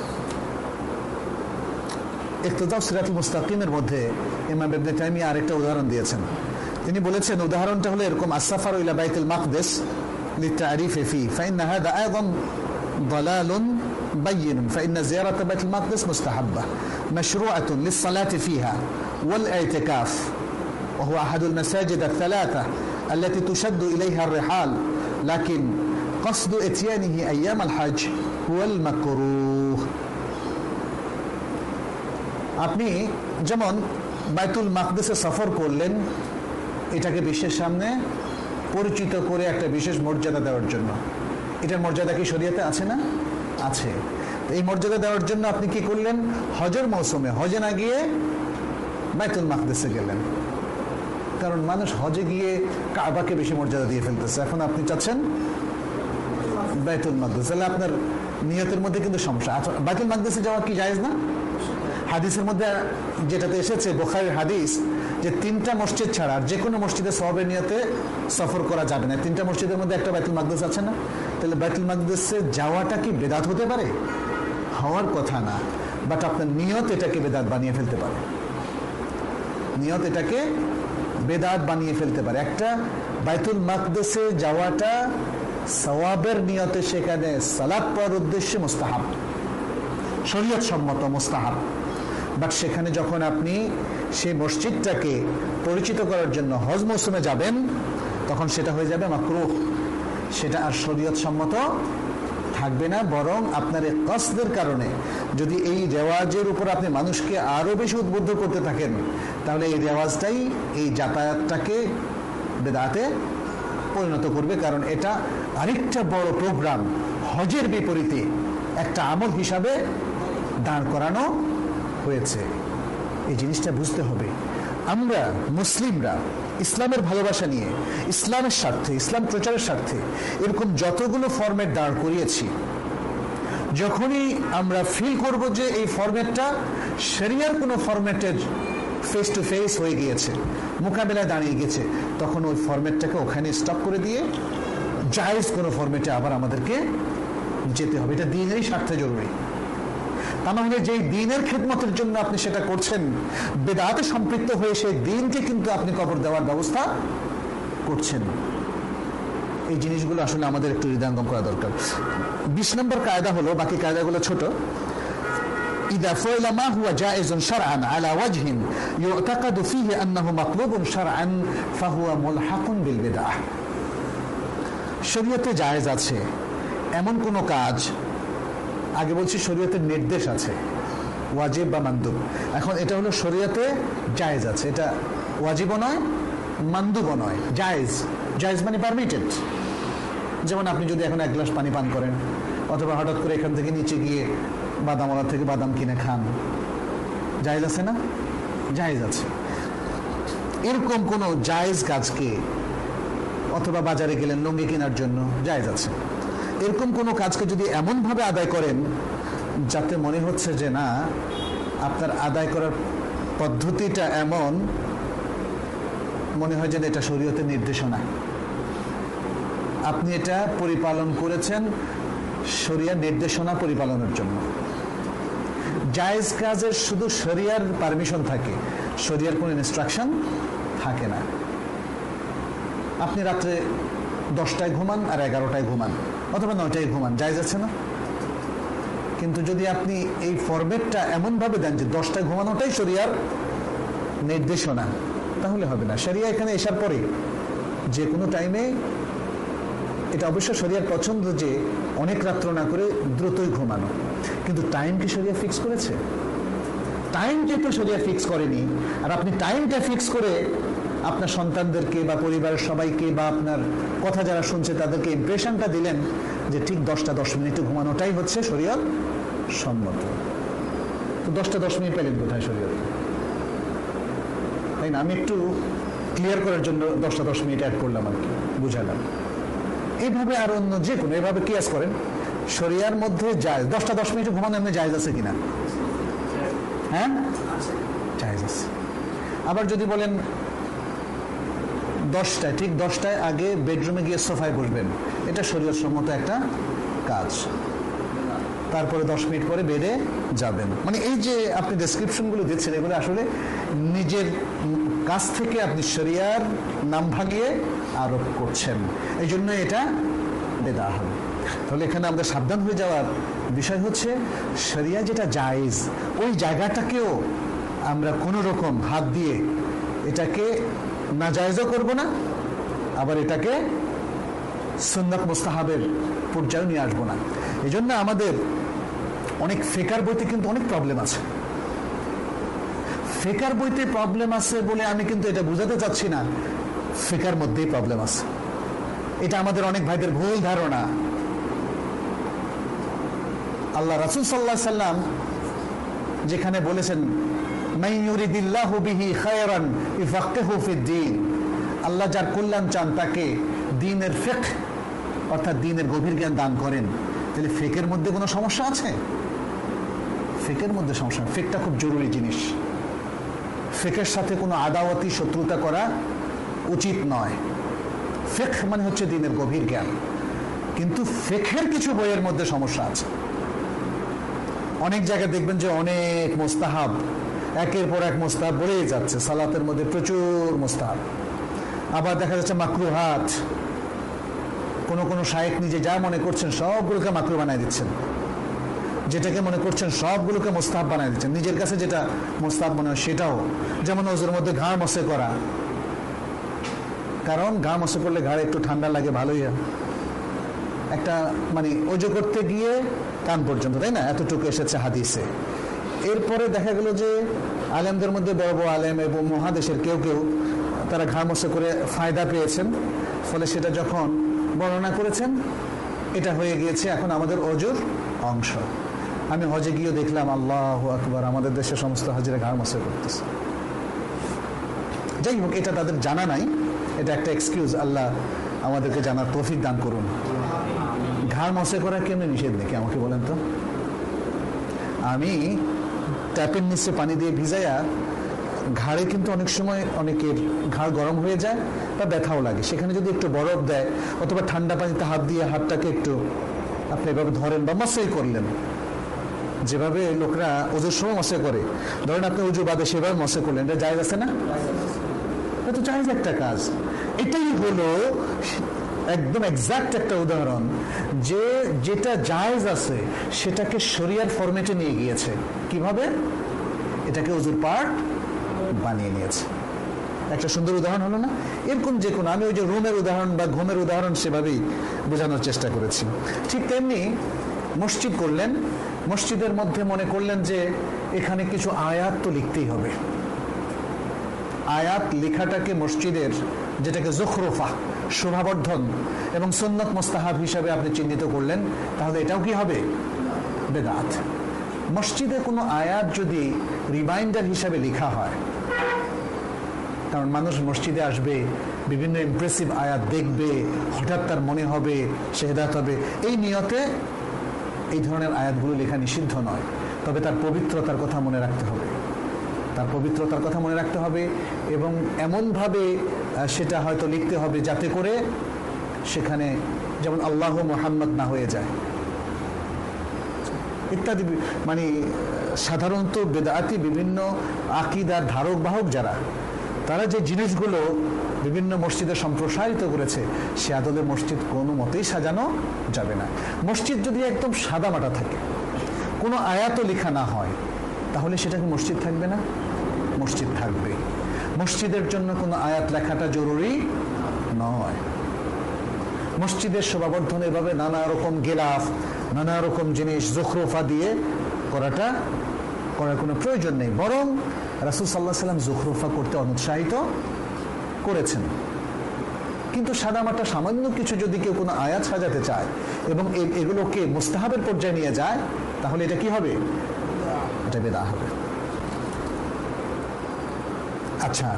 ইক্তিদাউ সিরাতুল মুস্তাকিমের মধ্যে ইমাম ইবনে তাইমিয়া আরেকটা উদাহরণ দিয়েছেন। তিনি বলেছেন উদাহরণটা হলো এরকম: আস-সাফারু ইলা বাইতুল মাকদিস লিতারিফি ফি ফাইন হাদা আইদান দালালুন বাইয়িন ফাইন জিয়ারাত বাইতুল মাকদিস মুস্তাহাব্বা মাশরুআতুন লিস-সালাতি ফিহা ওয়াল ইতিকাফ ওয়া হুয়া আহাদুল মাসাজিদ আথ-থালাথা التي تشد إليها الرحال لكن قصد إتيانه أيام الحج هو المكروه। আপনি যেমন বাইতুল মাকদিসে সফর করলেন এটাকে বিশ্বের সামনে পরিচিত করে একটা বিশেষ মর্যাদা দেওয়ার জন্য। এটার মর্যাদা কি শরীয়তে আছে না? আছে। তো এই মর্যাদা দেওয়ার জন্য আপনি কি করলেন? হজের মৌসুমে হজে না গিয়ে বাইতুল মাকদিসে গেলেন, কারণ মানুষ হজে গিয়ে কাবাকে বেশি মর্যাদা দিয়ে ফেলতেছে। এখন আপনি চাচ্ছেন বাইতুল মাকদিস, তাহলে আপনার নিয়তের মধ্যে কিন্তু সমস্যা। বাইতুল মাকদিসে যাওয়া কি জায়েজ না? হাদিসের মধ্যে যেটাতে এসেছে বুখারীর হাদিস, যে তিনটা মসজিদ ছাড়া আর যে কোনো মসজিদে সওয়াবের নিয়তে সফর করা যাবে না। তিনটা মসজিদের মধ্যে একটা বাইতুল মাকদিস আছে না? তাহলে বাইতুল মাকদিসে যাওয়াটা কি বেদাত হতে পারে? হওয়ার কথা না, বাট আপনার নিয়ত এটাকে বেদাত বানিয়ে ফেলতে পারে। নিয়ত এটাকে বেদাত বানিয়ে ফেলতে পারে। একটা বাইতুল মাকদিসে যাওয়াটা সওয়াবের নিয়তে সেখানে সালাত পড়ার উদ্দেশ্যে মুস্তাহাব, শরীয়ত সম্মত মুস্তাহাব, বাট সেখানে যখন আপনি সেই মসজিদটাকে পরিচিত করার জন্য হজ মৌসুমে যাবেন তখন সেটা হয়ে যাবে মাকরুহ, সেটা আর শরীয়ত সম্মত থাকবে না। বরং আপনার এই কসদের কারণে যদি এই রেওয়াজের উপর আপনি মানুষকে আরো বেশি উদ্বুদ্ধ করতে থাকেন তাহলে এই রেওয়াজটাই এই যাতায়াতটাকে বেদাতে পরিণত করবে, কারণ এটা আরেকটা বড় প্রোগ্রাম হজের বিপরীতে একটা আমল হিসাবে দাঁড় করানো হয়েছে। এই জিনিসটা বুঝতে হবে। আমরা মুসলিমরা ইসলামের ভালোবাসা নিয়ে, ইসলামের স্বার্থে, ইসলাম প্রচারের স্বার্থে এরকম যতগুলো ফরম্যাট দাঁড় করিয়েছি, যখনই আমরা ফিল করব যে এই ফরম্যাটটা শরিয়ার কোনো ফরম্যাটের ফেস টু ফেস হয়ে গিয়েছে, মোকাবেলায় দাঁড়িয়ে গেছে, তখন ওই ফরম্যাটটাকে ওখানে স্টপ করে দিয়ে জায়েজ কোনো ফরম্যাটে আবার আমাদেরকে যেতে হবে। এটা দ্বীনেরই স্বার্থে জরুরি। তা না হলে যেই দ্বীনের খেদমতের জন্য আপনি সেটা করছেন, বেদাতে সম্পৃক্ত হয়ে সেই দ্বীনকে কিন্তু আপনি কবর দেওয়ার ব্যবস্থা করছেন। এই জিনিসগুলো আসলে আমাদের একটু হৃদয়ঙ্গম করা দরকার। বিশ নম্বর কায়দা হলো, বাকি কায়দাগুলো ছোট। إذا فعل ما هو جائز شرعا على وجه يعتقد فيه أنه مطلوب شرعا فهو ملحق بالبدعة। শরীয়তে জায়েজ আছে এমন কোন কাজ, আগে বলছি শরীয়তের নির্দেশ আছে ওয়াজিব বা মানদুব, এখন এটা হলো শরীয়তে জায়েজ আছে, এটা ওয়াজিবও নয় মানদুবও নয়, জায়েজ। জায়েজ মানে পারমিটেড। যেমন আপনি যদি এখন এক গ্লাস পানি পান করেন, অথবা হঠাৎ করে এখান থেকে নিচে গিয়ে বাদামওয়ালা থেকে বাদাম কিনে খান, জায়েজ আছে না? জায়েজ আছে। এরকম কোন জায়েজ কাজকে, অথবা বাজারে গেলেন লুঙ্গি কেনার জন্য, জায়েজ আছে। এরকম কোনো কাজকে যদি এমন ভাবে আদায় করেন যাতে মনে হচ্ছে যে না আপনার আদায় করার পদ্ধতিটা এমন, মনে হয় যে এটা শরীয়তের নির্দেশনা, আপনি এটা পরিপালন করেছেন শরিয়ার নির্দেশনা পরিপালনের জন্য। জায়েজ কাজের শুধু শরিয়ার পারমিশন থাকে, শরিয়ার কোনো ইনস্ট্রাকশন থাকে না। আপনি রাত্রে দশটায় ঘুমান আর এগারোটায় ঘুমান, অথবা নয়টায় ঘুমান, জায়েজ আছে না? কিন্তু যদি আপনি এই ফরম্যাটটা এমনভাবে দেন যে দশটায় ঘুমানোটাই শরিয়ার নির্দেশনা, তাহলে হবে না। শরিয়া এখানে আসার পরে যে কোনো টাইমে, এটা অবশ্য শরিয়ার পছন্দ যে অনেক রাত্র না করে দ্রুতই ঘুমানো, কিন্তু টাইম কি শরিয়া ফিক্স করেছে? টাইম যেহেতু শরিয়া ফিক্স করেনি, আর আপনি টাইমটা ফিক্স করে আপনার সন্তানদেরকে বা পরিবারের সবাইকে বা আপনার কথা যারা শুনছে তাদেরকে ইমপ্রেশনটা দিলেন যে ঠিক দশটা দশ মিনিটে ঘুমানোটাই হচ্ছে শরীয়ত সম্মত, তো দশটা দশ মিনিট পেলেন কোথায় শরীয়ত? তাই না? আমি একটু ক্লিয়ার করার জন্য দশটা দশ মিনিট অ্যাড করলাম আর কি, বুঝালাম। এইভাবে আর অন্য যে কোনো এভাবে কিয়াস করেন, শরিয়ার মধ্যে জায়েজ। দশটা দশ মিনিটে ঘুমানো এমনি জায়েজ আছে কিনা? হ্যাঁ, জায়েজ আছে। আবার যদি বলেন দশটায়, ঠিক দশটায় আগে বেডরুমে গিয়ে সোফায় বসবেন, এটা শরীয়ত সম্মত একটা কাজ। তারপরে দশ মিনিট পরে বেডে যাবেন। মানে এই যে আপনি ডেসক্রিপশনগুলো দিচ্ছেন, এগুলো আসলে নিজের কাছ থেকে আপনি শরিয়ার নাম ভাগিয়ে আরোপ করছেন, এই জন্য এটা বেদাত হবে। তাহলে এখানে আমাদের সাবধান হয়ে যাওয়ার বিষয় হচ্ছে, শরিয়া যেটা জায়েজ ওই জায়গাটাকেও আমরা কোনো রকম হাত দিয়ে এটাকে নাজায়েজও করব না, আবার এটাকে সুন্নাত মুস্তাহাবের পর্যায়ে নিয়ে আসবো না। এই জন্য আমাদের অনেক ফিকহ বইতে কিন্তু অনেক প্রবলেম আছে। ফিকহ বইতে প্রবলেম আছে বলে আমি কিন্তু এটা বোঝাতে চাচ্ছি না ফিকহের মধ্যেই প্রবলেম আছে। এটা আমাদের অনেক ভাইদের ভুল ধারণা। আল্লাহ রাসূল সাল্লাল্লাহু আলাইহি সাল্লাম যেখানে বলেছেন, মান ইউরিদিল্লাহু বিহি খায়রান ইফাক্কিহু ফিদ্দীন, আল্লাহ যার কল্যাণ চান তাকে দ্বীনের ফিকহ অর্থাৎ দ্বীনের গভীর জ্ঞান দান করেন। তাহলে ফিকহের মধ্যে কোনো সমস্যা আছে? ফিকহের মধ্যে সমস্যা। ফিকহটা খুব জরুরি জিনিস। ফিকহের সাথে কোনো আদাওয়াতি শত্রুতা করা উচিত নয়। ফিকহ মানে হচ্ছে দ্বীনের গভীর জ্ঞান। কিন্তু ফিকহের কিছু বইয়ের মধ্যে সমস্যা আছে। অনেক জায়গায় দেখবেন যে অনেক মুস্তাহাব, একের পর এক মুস্তাহাব বলেই যাচ্ছে। সালাতের মধ্যে প্রচুর মুস্তাহাব। আবার দেখা যাচ্ছে মাকরুহাত, কোন কোন শায়েখ নিজে যা মনে করছেন সবগুলোকে মাকরু বানায় দিচ্ছেন, যেটাকে মনে করছেন সবগুলোকে মুস্তাহাব বানায় দিচ্ছেন। নিজের কাছে যেটা মুস্তাহাব মনে হয় সেটাও, যেমন ওজুর মধ্যে ঘাড় মসে করা, কারণ ঘাড় মসে করলে ঘাড়ে একটু ঠান্ডা লাগে, ভালোই একটা মানে ওজু করতে গিয়ে কান পর্যন্ত, তাই না, এতটুকু এসেছে হাদিসে। এরপরে দেখা গেল যে আলেমদের মধ্যে বড় বড় আলেম এবং মহাদেশের কেউ কেউ তারা ঘাড় মসে করে ফায়দা পেয়েছেন, ফলে সেটা যখন বর্ণনা করেছেন এটা হয়ে গিয়েছে এখন আমাদের অজুর অংশ। আমি হজে গিয়ে দেখলাম, আল্লাহু আকবার, আমাদের দেশের সমস্ত হাজিরা ঘাড় মসে করতেছে। যাই হোক, এটা তাদের জানা নাই, এটা একটা এক্সকিউজ। আল্লাহ আমাদেরকে জানার তৌফিক দান করুন। ঘাড় মসে করা কেমনি নিষেধ নাকি আমাকে বলেন তো? আমি ট্যাপের নিচে পানি দিয়ে ভিজাইয়া ঘাড়ে কিন্তু অনেক সময় অনেকের ঘাড় গরম হয়ে যায় বা ব্যথাও লাগে, সেখানে যদি একটু বরফ দেয় অথবা ঠান্ডা পানিতে হাত দিয়ে হাতটাকে একটু আপনি এভাবে ধরেন বা মসাই করলেন, যেভাবে লোকরা ওজুর সময় মসে করে, ধরেন আপনি উজু বাদে সেভাবে মসে করলেন, এটা জায়েজ আছে না? এটা তো জায়েজ একটা কাজ। এটাই হলো একদম এক্সাক্ট একটা উদাহরণ যে যেটা জায়েজ আছে সেটাকে শরিয়ার ফরম্যাটে নিয়ে গিয়েছে। কিভাবে? এটাকে ওজুর পার্ট বানিয়ে নিয়েছে। একটা সুন্দর উদাহরণ হলো না? এরকম যে কোনো, আমি ওই যে রুমের উদাহরণ বা ঘুমের উদাহরণ সেভাবেই বোঝানোর চেষ্টা করেছি। ঠিক তেমনি মসজিদ করলেন, মসজিদের মধ্যে মনে করলেন যে এখানে কিছু আয়াত তো লিখতেই হবে। আয়াত লেখাটাকে মসজিদের, যেটাকে জখরুফা, শোভাবর্ধন এবং সুন্নাত মুস্তাহাব হিসাবে আপনি চিহ্নিত করলেন, তাহলে এটাও কি হবে? বেদাত। মসজিদে কোনো আয়াত যদি রিমাইন্ডার হিসাবে লেখা হয়, কারণ মানুষ মসজিদে আসবে, বিভিন্ন ইমপ্রেসিভ আয়াত দেখবে, হঠাৎ তার মনে হবে সে হেদায়েত হবে, এই নিয়তে এই ধরনের আয়াতগুলো লেখা নিষিদ্ধ নয়। তবে তার পবিত্রতার কথা মনে রাখতে হবে, তার পবিত্রতার কথা মনে রাখতে হবে এবং এমনভাবে সেটা হয়তো লিখতে হবে যাতে করে সেখানে যেমন আল্লাহ মুহাম্মদ না হয়ে যায় ইত্যাদি। মানে সাধারণত বেদাতি বিভিন্ন আকীদার ধারক বাহক যারা, তারা যে জিনিসগুলো বিভিন্ন মসজিদে সম্প্রসারিত করেছে, সে আদলে মসজিদ কোনো মতেই সাজানো যাবে না। মসজিদ যদি একদম সাদামাটা থাকে, কোনো আয়াতও লেখা না হয়, তাহলে সেটা কি মসজিদ থাকবে না? মসজিদ থাকবে। মসজিদের জন্য কোনো আয়াত লেখাটা জরুরি নয়। মসজিদের শোভাবর্ধন এভাবে নানা রকম গিলাফ, নানা রকম জিনিস জখরুফা দিয়ে করাটা করার কোনো প্রয়োজন নেই। বরং রাসূল সাল্লাল্লাহু আলাইহি ওয়াসাল্লাম জখরুফা করতে অনুৎসাহিত করেছেন। কিন্তু সাদামাটা সামান্য কিছু যদি কেউ কোনো আয়াত সাজাতে চায় এবং এগুলোকে মুস্তাহাবের পর্যায়ে নিয়ে যায়, তাহলে এটা কি হবে? এটা বেদাত হবে। আচ্ছা,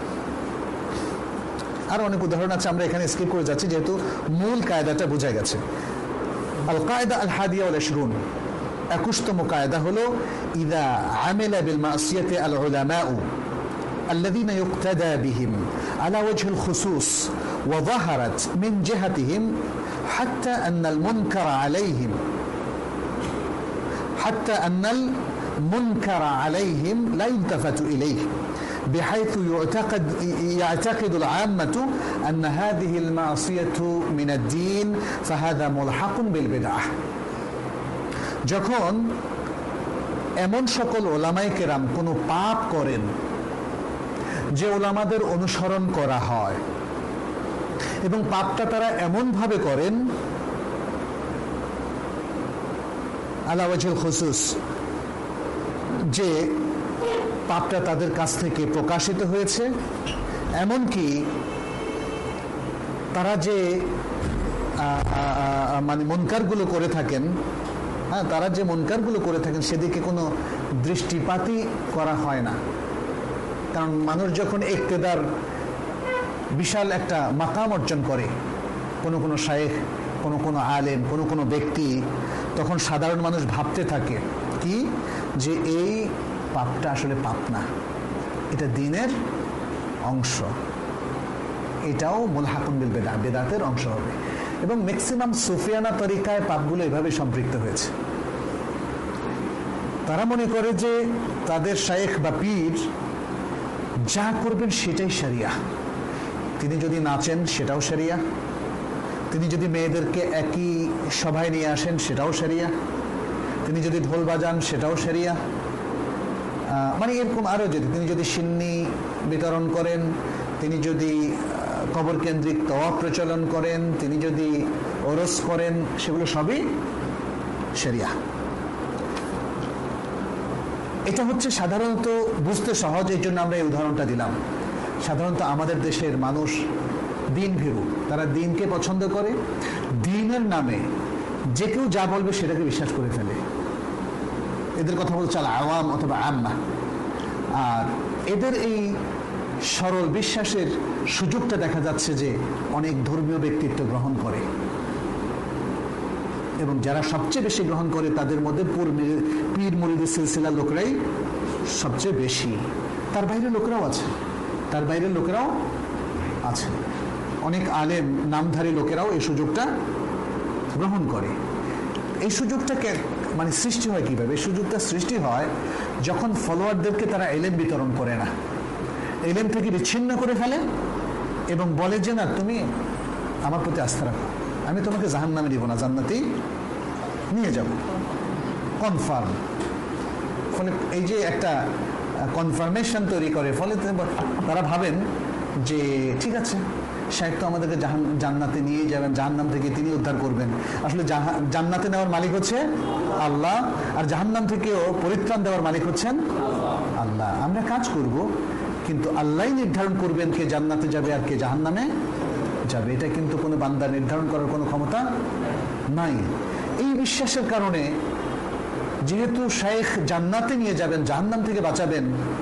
আর অনেক উদাহরণ আছে, আমরা এখানে স্কিপ করে যাচ্ছি যেহেতু মূল কায়দাটা বোঝা গেছে। আল কায়দা আল হাদিয়া ওয়াল ইশরুন, একুশতম কায়দা হলো ইদা আমিলা বিল মাসিয়াতি আল উলামাউ الذين يقتدى بهم على وجه الخصوص وظهرت من جهتهم حتى أن المنكر عليهم حتى أن المنكر عليهم لا يلتفت إليه بحيث يعتقد يعتقد العامة أن هذه المعصية من الدين فهذا ملحق بالبدعة. যখন এমন সকল ওলামায়ে কেরাম কোনো পাপ করেন যে ওলামাদের অনুসরণ করা হয় এবং পাপটা তারা এমনভাবে করেন আলা ওয়াজহিল খুসুস যে পাপটা তাদের কাছ থেকে প্রকাশিত হয়েছে, এমনকি তারা যে মানে মুনকারগুলো করে থাকেন, হ্যাঁ তারা যে মুনকারগুলো করে থাকেন সেদিকে কোনো দৃষ্টিপাতই করা হয় না। কারণ মানুষ যখন ইক্তেদার বিশাল একটা মাকাম অর্জন করে, কোনো কোনো শায়েখ, কোনো কোনো আলেম, কোনো কোনো ব্যক্তি, তখন সাধারণ মানুষ ভাবতে থাকে কি যে এই পাপটা আসলে পাপ না, এটা দ্বীনের অংশ, এটাও মুলহাকুন বিল বিদআহ, বিদআতের অংশ হবে। এবং ম্যাক্সিমাম সুফিয়ানা তরিকায় পাপগুলো এভাবে সম্পৃক্ত হয়েছে। তারা মনে করে যে তাদের শায়েখ বা পীর যা করবেন সেটাই শরিয়া। তিনি যদি নাচেন সেটাও শরিয়া, তিনি যদি মেয়েদেরকে একই সভায় নিয়ে আসেন সেটাও শরিয়া, তিনি যদি ঢোল বাজান সেটাও শরিয়া, মানে এরকম আরও যদি তিনি যদি সিন্নি বিতরণ করেন, তিনি যদি কবর কেন্দ্রিক তওয়াফ প্রচলন করেন, তিনি যদি ওরস করেন, সেগুলো সবই শরিয়া। এটা হচ্ছে সাধারণত বুঝতে সহজ, এই জন্য আমরা এই উদাহরণটা দিলাম। সাধারণত আমাদের দেশের মানুষ দিন ভীরু, তারা দিনকে পছন্দ করে, দিনের নামে যে কেউ যা বলবে সেটাকে বিশ্বাস করে ফেলে। এদের কথা বলছে আল আওয়াম অথবা আম্মা। আর এদের এই সরল বিশ্বাসের সুযোগটা দেখা যাচ্ছে যে অনেক ধর্মীয় ব্যক্তিত্ব গ্রহণ করে, এবং যারা সবচেয়ে বেশি গ্রহণ করে তাদের মধ্যে পীর মুরিদি সিলসিলার লোকরাই সবচেয়ে বেশি। তার বাইরের লোকেরাও আছে, তার বাইরের লোকেরাও আছে, অনেক আলেম নামধারী লোকেরাও এই সুযোগটা গ্রহণ করে। এই সুযোগটা মানে সৃষ্টি হয় কিভাবে? এই সুযোগটা সৃষ্টি হয় যখন ফলোয়ারদেরকে তারা এলেম বিতরণ করে না, এলেম থেকে বিচ্ছিন্ন করে ফেলে এবং বলে যে না তুমি আমার প্রতি আস্থা রাখো, আমি তোমাকে জাহান্নামে দিব না, জান্নাতেই নিয়ে যাব, কনফার্ম। ফলে এই যে একটা কনফার্মেশন তৈরি করে, ফলে তারা ভাবেন যে ঠিক আছে শায়েখ তো আমাদেরকে জান্নাতে নিয়ে যাবেন, জাহান্নাম থেকে তিনি উদ্ধার করবেন। আসলে জান্নাতে নেওয়ার মালিক হচ্ছে আল্লাহ, আর জাহান্নাম থেকেও পরিত্রাণ দেওয়ার মালিক হচ্ছেন আল্লাহ। আমরা কাজ করব, কিন্তু আল্লাহই নির্ধারণ করবেন কে জান্নাতে যাবে আর কে জাহান্নামে যাবে। এটা কিন্তু কোনো বান্দা নির্ধারণ করার কোনো ক্ষমতা নাই। এই বিশ্বাসের কারণে যেহেতু শায়েখ জান্নাতে নিয়ে যাবেন, জাহান্নাম থেকে বাঁচাবেন,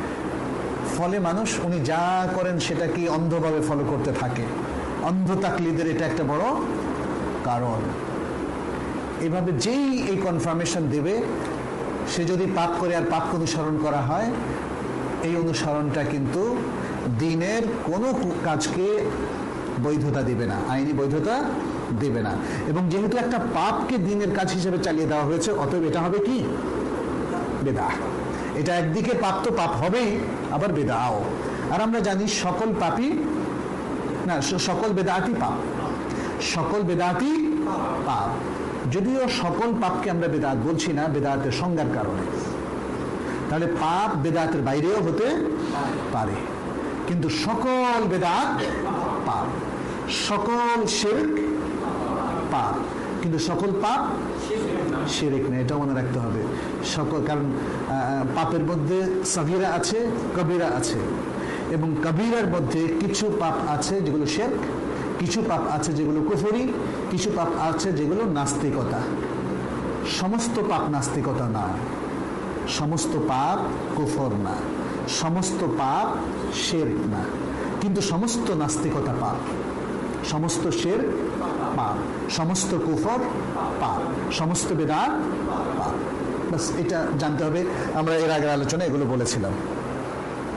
ফলে মানুষ উনি যা করেন সেটাকে অন্ধভাবে ফলো করতে থাকে। অন্ধ তাকলিদের এটা একটা বড় কারণ। এভাবে যেই এই কনফার্মেশন দেবে, সে যদি পাপ করে আর পাপ অনুসরণ করা হয়, এই অনুসরণটা কিন্তু দ্বীনের কোনো কাজকে বৈধতা দিবে না, আইনি বৈধতা দেবে না। এবং যেহেতু একটা পাপকে দ্বীনের কাজ হিসেবে চালিয়ে দেওয়া হয়েছে, অতএব এটা হবে কি? বিদআহ। এটা একদিকে পাপ তো পাপ হবেই, আবার বিদআও। আর আমরা জানি সকল পাপই না, সকল বিদআতই পাপ, সকল বিদআতই পাপ। যদিও সকল পাপকে আমরা বিদআত বলছি না বিদআতের সংজ্ঞার কারণে, তাহলে পাপ বিদআতের বাইরেও হতে পারে, কিন্তু সকল বিদআত পাপ, সকল শিরক পাপ, কিন্তু সকল পাপ শিরক না, এটা মনে রাখতে হবে। সকল, কারণ পাপের মধ্যে সাগীরা আছে, কবিরা আছে, এবং কবিরার মধ্যে কিছু পাপ আছে যেগুলো শিরক, কিছু পাপ আছে যেগুলো কুফরি, কিছু পাপ আছে যেগুলো নাস্তিকতা। সমস্ত পাপ নাস্তিকতা না, সমস্ত পাপ কুফর না, সমস্ত পাপ শিরক না, কিন্তু সমস্ত নাস্তিকতা পাপ, সমস্ত শিরক পাপ, সমস্ত কুফর পাপ, সমস্ত বিদআত পাপ। বাস এটা জানতে হবে। আমরা এর আগের আলোচনায় এগুলো বলেছিলাম।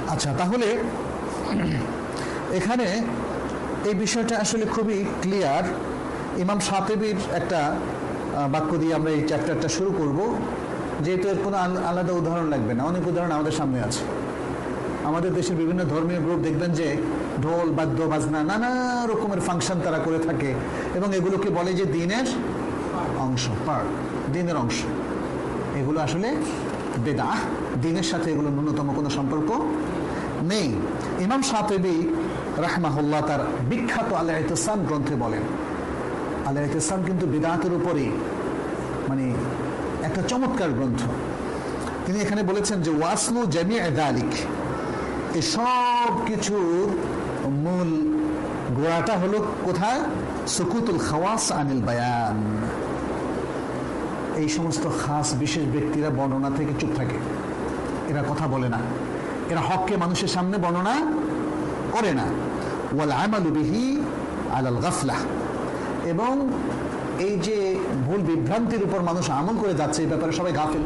আচ্ছা, তাহলে এখানে এই বিষয়টা আসলে খুবই ক্লিয়ার। ইমাম শাতিবির একটা বাক্য দিয়ে আমরা এই চ্যাপ্টারটা শুরু করব, যেহেতু এর কোনো আলাদা উদাহরণ লাগবে না, অনেক উদাহরণ আমাদের সামনে আছে। আমাদের দেশের বিভিন্ন ধর্মীয় গ্রুপ দেখবেন যে ঢোল বাদ্য বাজনা নানা রকমের ফাংশন তারা করে থাকে, এবং এগুলোকে বলে যে দিনের অংশ, পার্ট, দিনের অংশ। এগুলো আসলে বেদাহ, দিনের সাথে এগুলো ন্যূনতম কোনো সম্পর্ক নেই। ইমাম শাতিবি রাহমাহুল্লাহ তার বিখ্যাত আল ইতিসাম গ্রন্থে বলেন, আল ইতিসাম কিন্তু বিদআতের উপরে মানে একটা চমৎকার গ্রন্থ। তিনি এখানে বলেছেন যে ওয়াসলু জামিউ যালিক, এই সব কিছুর মূল গোড়াটা হলো কোথায়? সুকুতুল খাওয়াস আনিল বায়ান। এই সমস্ত খাস বিশেষ ব্যক্তিরা বর্ণনা থেকে চুপ থাকে, এরা কথা বলে না, এরা হককে মানুষের সামনে বর্ণনা করে না। ওয়াল আমালু বিহি আলাল গাফলাহ, এবং এই যে ভুল বিভ্রান্তির উপর মানুষ আমল করে যাচ্ছে, এই ব্যাপারে সবাই গাফিল,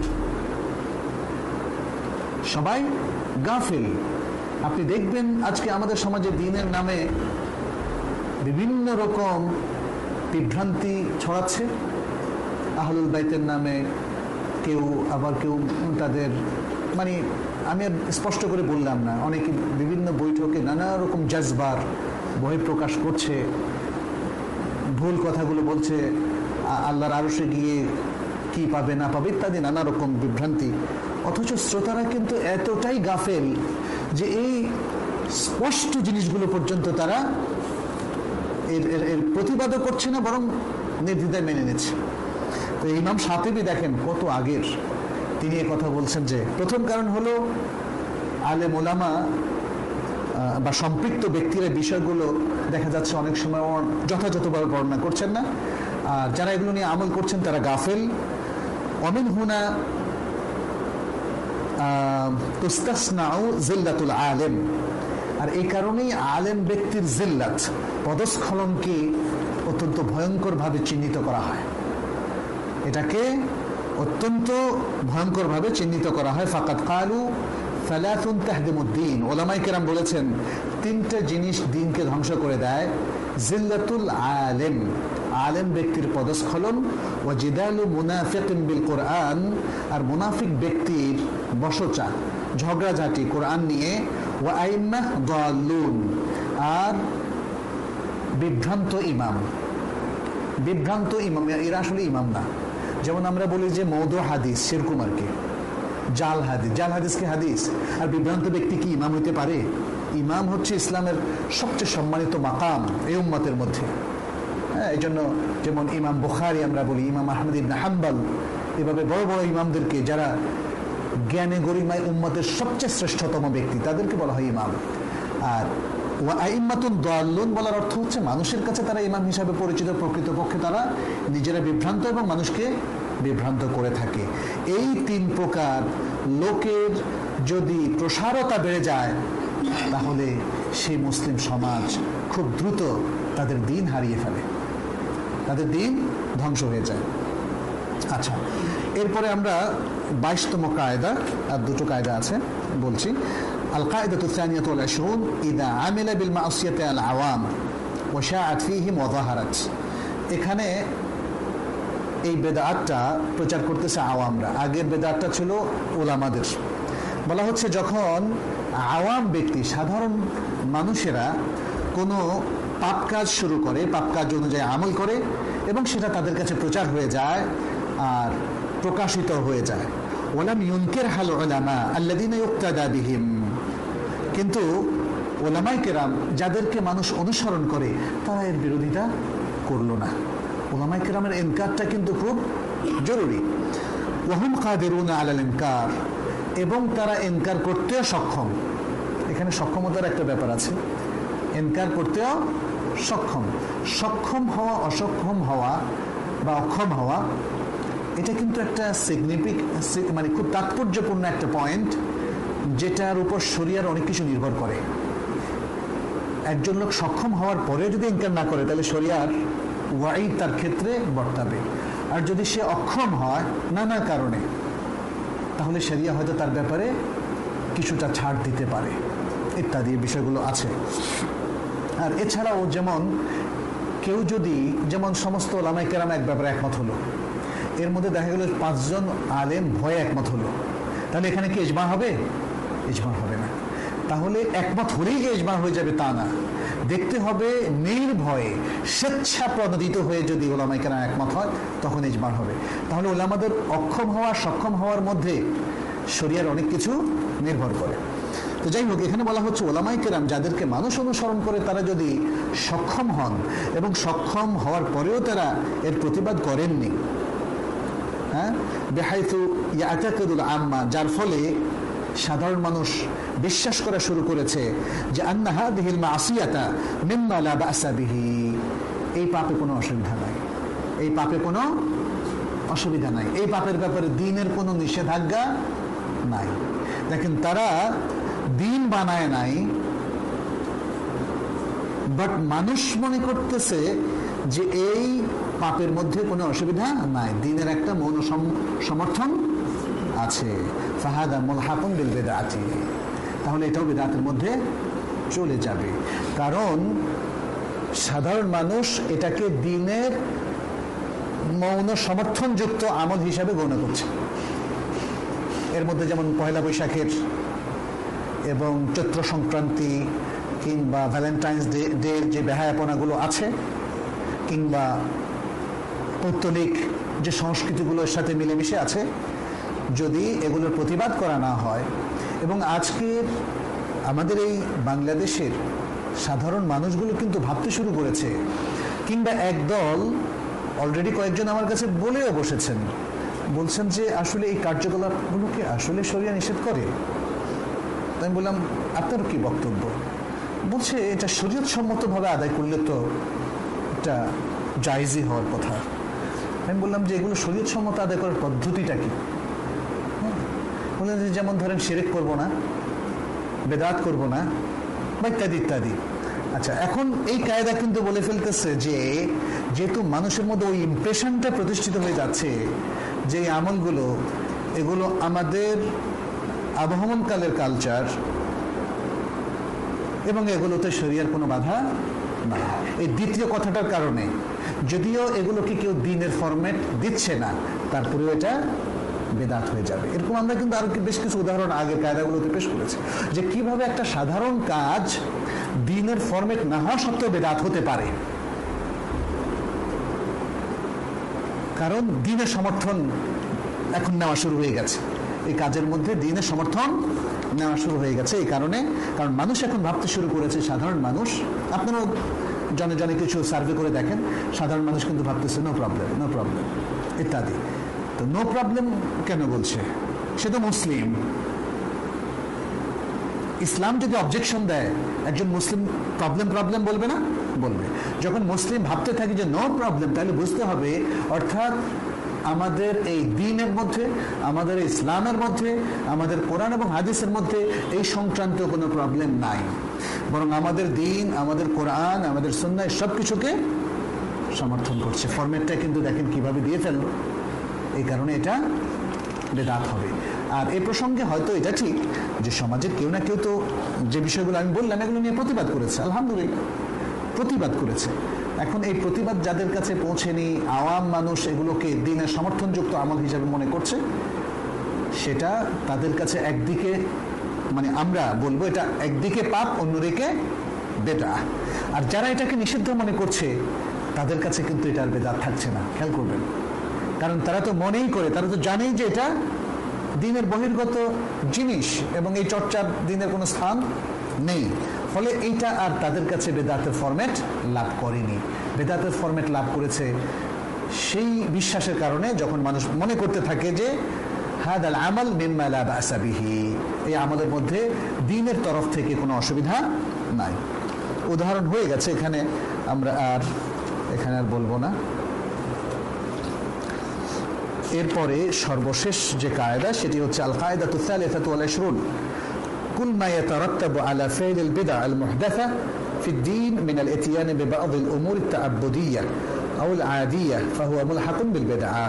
সবাই গাফিল। আপনি দেখবেন আজকে আমাদের সমাজে দিনের নামে বিভিন্ন রকম বিভ্রান্তি ছড়াচ্ছে। আহলুল বাইতের নামে কেউ, আবার কেউ তাদের মানে আমি আর স্পষ্ট করে বললাম না, অনেকে বিভিন্ন বৈঠকে নানা রকম জাজবার বহিঃপ্রকাশ করছে, ভুল কথাগুলো বলছে, আল্লাহর আরশে গিয়ে কি পাবে না পাবে ইত্যাদি নানা রকম বিভ্রান্তি। অথচ শ্রোতারা কিন্তু এতটাই গাফেল যে এই স্পষ্ট জিনিসগুলো পর্যন্ত তারা এর এর প্রতিবাদও করছে না, বরং নির্দ্বিধায় মেনে নিচ্ছে। তো ইমাম শাতিবি দেখেন কত আগের তিনি এ কথা বলছেন যে প্রথম কারণ হলো আলেম ওলামা বা সম্পৃক্ত ব্যক্তিরা বিষয়গুলো দেখা যাচ্ছে অনেক সময় যথাযথভাবে বর্ণনা করছেন না, আর যারা এগুলো নিয়ে আমল করছেন তারা গাফেল। অমিন হুনা তুস্তাসনাউ জিল্লাতুল আলেম, আর এই কারণেই আলেম ব্যক্তির জিল্লাত, পদস্খলনকে অত্যন্ত ভয়ঙ্করভাবে চিহ্নিত করা হয়, এটাকে অত্যন্ত ভয়ঙ্করভাবে চিহ্নিত করা হয়। ফাকাত কালু ফালাতুন তাহদিমুদ্দিন, ওলামায়ে কেরাম বলেছেন তিনটা জিনিস দিনকে ধ্বংস করে দেয়। জিল্লাতুল আলেম, আলেম ব্যক্তির পদস্খলন, ও জিদালু মুনাফিকিন বিল কোরআন, আর মুনাফিক ব্যক্তির বশচা ঝগড়াঝাটি কোরআন নিয়ে, ওয়া আইম্মাহ দাল্লুন, আর বিভ্রান্ত ইমাম। বিভ্রান্ত ইমাম এরা আসলে ইমাম না। যেমন আমরা বলি যে মওদু হাদিস সেরকম আর কি, জাল হাদিস, জাল হাদিসকে হাদিস, আর বিভ্রান্ত ব্যক্তি কি ইমাম হইতে পারে? ইমাম হচ্ছে ইসলামের সবচেয়ে সম্মানিত মাকাম এই উম্মতের মধ্যে। হ্যাঁ, এই জন্য যেমন ইমাম বুখারী আমরা বলি, ইমাম আহমদ ইবনে হাম্বল, এভাবে বড় বড় ইমামদেরকে যারা জ্ঞানে গরিমায় উম্মতের সবচেয়ে শ্রেষ্ঠতম ব্যক্তি, তাদেরকে বলা হয় ইমাম। আর ওয়া আইম্মাতুন দাল্লুন বলার অর্থ হচ্ছে মানুষের কাছে তারা ইমাম হিসাবে পরিচিত, প্রকৃতপক্ষে তারা নিজেরা বিভ্রান্ত এবং মানুষকে বিভ্রান্ত করে থাকে। এই তিন প্রকার লোকের যদি প্রসারতা বেড়ে যায়, তাহলে সেই মুসলিম সমাজ খুব দ্রুত তাদের দিন হারিয়ে ফেলে, তাদের দিন ধ্বংস হয়ে যায়। আচ্ছা, এরপরে আমরা বাইশতম কায়দা, আর দুটো কায়দা আছে বলছি। আল কায়দাতু সানিয়াতু ওয়াল ইশরুন, ইযা আমিলা বিল মাসিয়াতি আল আওয়াম ওয়া শাআত ফীহিম ওয়া যাহারাত। এখানে এই বেদাতটা প্রচার করতেছে আওয়ামরা, আগের বেদাতটা ছিল ওলামাদের। বলা হচ্ছে যখন আওয়াম ব্যক্তি, সাধারণ মানুষেরা কোনো পাপ কাজ শুরু করে, পাপ কাজ অনুযায়ী আমল করে, এবং সেটা তাদের কাছে প্রচার হয়ে যায় আর প্রকাশিত হয়ে যায়। ওয়ালাম ইউনকির হাল উলামা আল্লাযীনা ইউক্তাদা বিহিম, কিন্তু ওলামায়ে কেরাম যাদেরকে মানুষ অনুসরণ করে তারা এর বিরোধিতা করলো না। ওলামায়ে কেরামের ইনকারটা কিন্তু খুব জরুরি। ওয়াহুম কাদিরুনা আলাল ইনকার, এবং তারা ইনকার করতেও সক্ষম। এখানে সক্ষমতার একটা ব্যাপার আছে, ইনকার করতেও সক্ষম। সক্ষম হওয়া, অসক্ষম হওয়া বা অক্ষম হওয়া, এটা কিন্তু একটা সিগনিফিক মানে খুব তাৎপর্যপূর্ণ একটা পয়েন্ট, যেটার উপর শরিয়ার অনেক কিছু নির্ভর করে। একজন লোক সক্ষম হওয়ার পরে যদি ইনকার না করে, তাহলে শরিয়ার ওয়াঈদ তার ক্ষেত্রে বর্তাবে। আর যদি সে অক্ষম হয় নানা কারণে, তাহলে শরিয়া হয়তো তার ব্যাপারে কিছুটা ছাড় দিতে পারে। ইত্যাদি বিষয়গুলো আছে। আর এছাড়াও যেমন কেউ যদি, যেমন সমস্ত ওলামায়ে কেরাম এক ব্যাপারে একমত হলো, এর মধ্যে দেখা গেল পাঁচজন আলেম ভয়ে একমত হলো, তাহলে এখানে কি ইজমা হবে? ইজমা হবে না। তাহলে একমত হলেই যে ইজমা হয়ে যাবে তা না, দেখতে হবে নির্ভয়ে স্বেচ্ছা প্রণোদিত হয়ে যদি ওলামায়ে কেরাম একমত হয় তখন ইজমা হবে। তাহলে ওলামাদের অক্ষম হওয়া সক্ষম হওয়ার মধ্যে শরিয়ার অনেক কিছু নির্ভর করে। তো যাই হোক, এখানে বলা হচ্ছে ওলামায়ে কেরাম যাদেরকে মানুষ অনুসরণ করে তারা যদি সক্ষম হন এবং সক্ষম হওয়ার পরেও তারা এর প্রতিবাদ করেননি, হ্যাঁ, বিহাইথু ইয়াতাকিদুল আম্মা, যার ফলে সাধারণ মানুষ বিশ্বাস করা শুরু করেছে যে আন্না হাদিহিল মাসিয়াতা মিম্মা লা বাসা বিহি, এই পাপে কোনো অসুবিধা নাই, এই পাপে কোনো অসুবিধা নাই, এই পাপের ব্যাপারে দ্বীনের কোনো নিষেধাজ্ঞা নাই। দেখেন, তারা দ্বীন বানায় নাই, বাট মানুষ মনে করতেছে যে এই পাপের মধ্যে কোনো অসুবিধা নাই, দ্বীনের একটা মৌন সমর্থন আছে। ফাহাদা মুলহাকুন বিল বিদআতি, তাহলে এটাও বিদআতের মধ্যে চলে যাবে। কারণ সাধারণ মানুষ এটাকে দ্বীনের মৌন সমর্থনযুক্ত আমল হিসাবে গণ্য করছে। এর মধ্যে যেমন পয়লা বৈশাখের এবং চৈত্র সংক্রান্তি কিংবা ভ্যালেন্টাইন্স ডে ডে যে বেহায়াপনাগুলো আছে, কিংবা পৌত্তলিক যে সংস্কৃতিগুলোর সাথে মিলেমিশে আছে, যদি এগুলোর প্রতিবাদ করা না হয়, এবং আজকের আমাদের এই বাংলাদেশের সাধারণ মানুষগুলো কিন্তু ভাবতে শুরু করেছে, কিংবা একদল অলরেডি কয়েকজন আমার কাছে বলেও বসেছেন, বলছেন যে আসলে এই কার্যকলাপগুলোকে আসলে শরিয়া নিষেধ করে। আমি বললাম, আপনার কি বক্তব্য? বলছে এটা শরীয়ত সম্মতভাবে আদায় করলে তো এটা জায়েজই হওয়ার কথা। আমি বললাম যে এগুলো শরীয়ত সম্মত আদায় করার পদ্ধতিটা কি? বললেন যে যেমন ধরেন শিরক করব না, বেদাত করব না, বা ইত্যাদি ইত্যাদি। আচ্ছা, এখন এই কায়দা কিন্তু বলে ফেলতেছে যে যেহেতু মানুষের মধ্যে ওই ইমপ্রেশনটা প্রতিষ্ঠিত হয়ে যাচ্ছে যে এই আমলগুলো এগুলো আমাদের আবহমানকালের কালচার এবং এগুলোতে শরিয়ার কোনো বাধা না। এই দ্বিতীয় কথাটার কারণে যদিও এগুলোকে কেউ দ্বীনের ফরম্যাট দিচ্ছে না, তারপরেও এটা বেদাত হয়ে যাবে। এরকম আমরা কিন্তু আরো বেশ কিছু উদাহরণ আগের কায়দাগুলোতে পেশ করেছি যে কিভাবে একটা সাধারণ কাজ দ্বীনের ফরম্যাট না হওয়া সত্ত্বেও বেদাত হতে পারে, কারণ দ্বীনের সমর্থন এখন নেওয়া শুরু হয়ে গেছে। এই কাজের মধ্যে দ্বীনের সমর্থন নেওয়া শুরু হয়ে গেছে এই কারণে, কারণ মানুষ এখন ভাবতে শুরু করেছে, সাধারণ মানুষ, আপনারাও জনে জনে কিছু সার্ভে করে দেখেন, সাধারণ মানুষ কিন্তু ভাবতেছে নো প্রবলেম, নো প্রবলেম ইত্যাদি। তো নো প্রবলেম কেন বলছে? সে তো মুসলিম। ইসলাম যদি অবজেকশন দেয়, একজন মুসলিম প্রবলেম প্রবলেম বলবে না? বলবে। যখন মুসলিম ভাবতে থাকে যে নো প্রবলেম, তাহলে বুঝতে হবে অর্থাৎ আমাদের এই দ্বীনের মধ্যে, আমাদের ইসলামের মধ্যে, আমাদের কোরআন এবং হাদিসের মধ্যে এই সংক্রান্ত কোনো প্রবলেম নাই, বরং আমাদের দ্বীন, আমাদের কোরআন, আমাদের সুন্নাহ সব কিছুকে সমর্থন করছে। ফরম্যাটটা কিন্তু দেখেন কিভাবে দিয়ে ফেললো, এই কারণে এটা বেদাত হবে। আর এই প্রসঙ্গে হয়তো এটা ঠিক যে সমাজের কেউ না কেউ তো যে বিষয়গুলো আমি বললাম এগুলো নিয়ে প্রতিবাদ করেছে, আলহামদুলিল্লাহ প্রতিবাদ করেছে। এখন এই প্রতিবাদ যাদের কাছে পৌঁছেনি, আওয়াম মানুষ এগুলোকে দ্বীনের সমর্থনযুক্ত আমল হিসাবে মনে করছে, সেটা তাদের কাছে একদিকে মানে আমরা বলবো এটা একদিকে পাপ, অন্যদিকে বেদআহ। আর যারা এটাকে নিষিদ্ধ মনে করছে তাদের কাছে কিন্তু এটার বেদাত থাকছে না, খেয়াল করবেন, কারণ তারা তো মনেই করে, তারা তো জানেই যে এটা দ্বীনের বহির্গত জিনিস এবং এই চর্চার দ্বীনের কোনো স্থান নেই, ফলে এইটা আর তাদের কাছে বেদাতের ফরম্যাট লাভ করেনি। বেদাতের ফরম্যাট লাভ করেছে সেই বিশ্বাসের কারণে, যখন মানুষ মনে করতে থাকে যে হাদাল আমাল মিম্মা লা বাসা বিহি, এই আমলের মধ্যে দ্বীনের তরফ থেকে কোনো অসুবিধা নাই। উদাহরণ হয়ে গেছে এখানে, আমরা আর এখানে আর বলবো না। এরপরে সর্বশেষ যে কায়দা সেটি হচ্ছে আল কায়দাতু সালিসাতু ওয়াল ইশরুন, কুল মা ইয়াতারাত্তাবু আলা ফাইল আল বিদআ আল মুহদাসা ফি الدين من الاتيان ببعض الامور التعبديه او العاديه فهو ملحق بالبدعه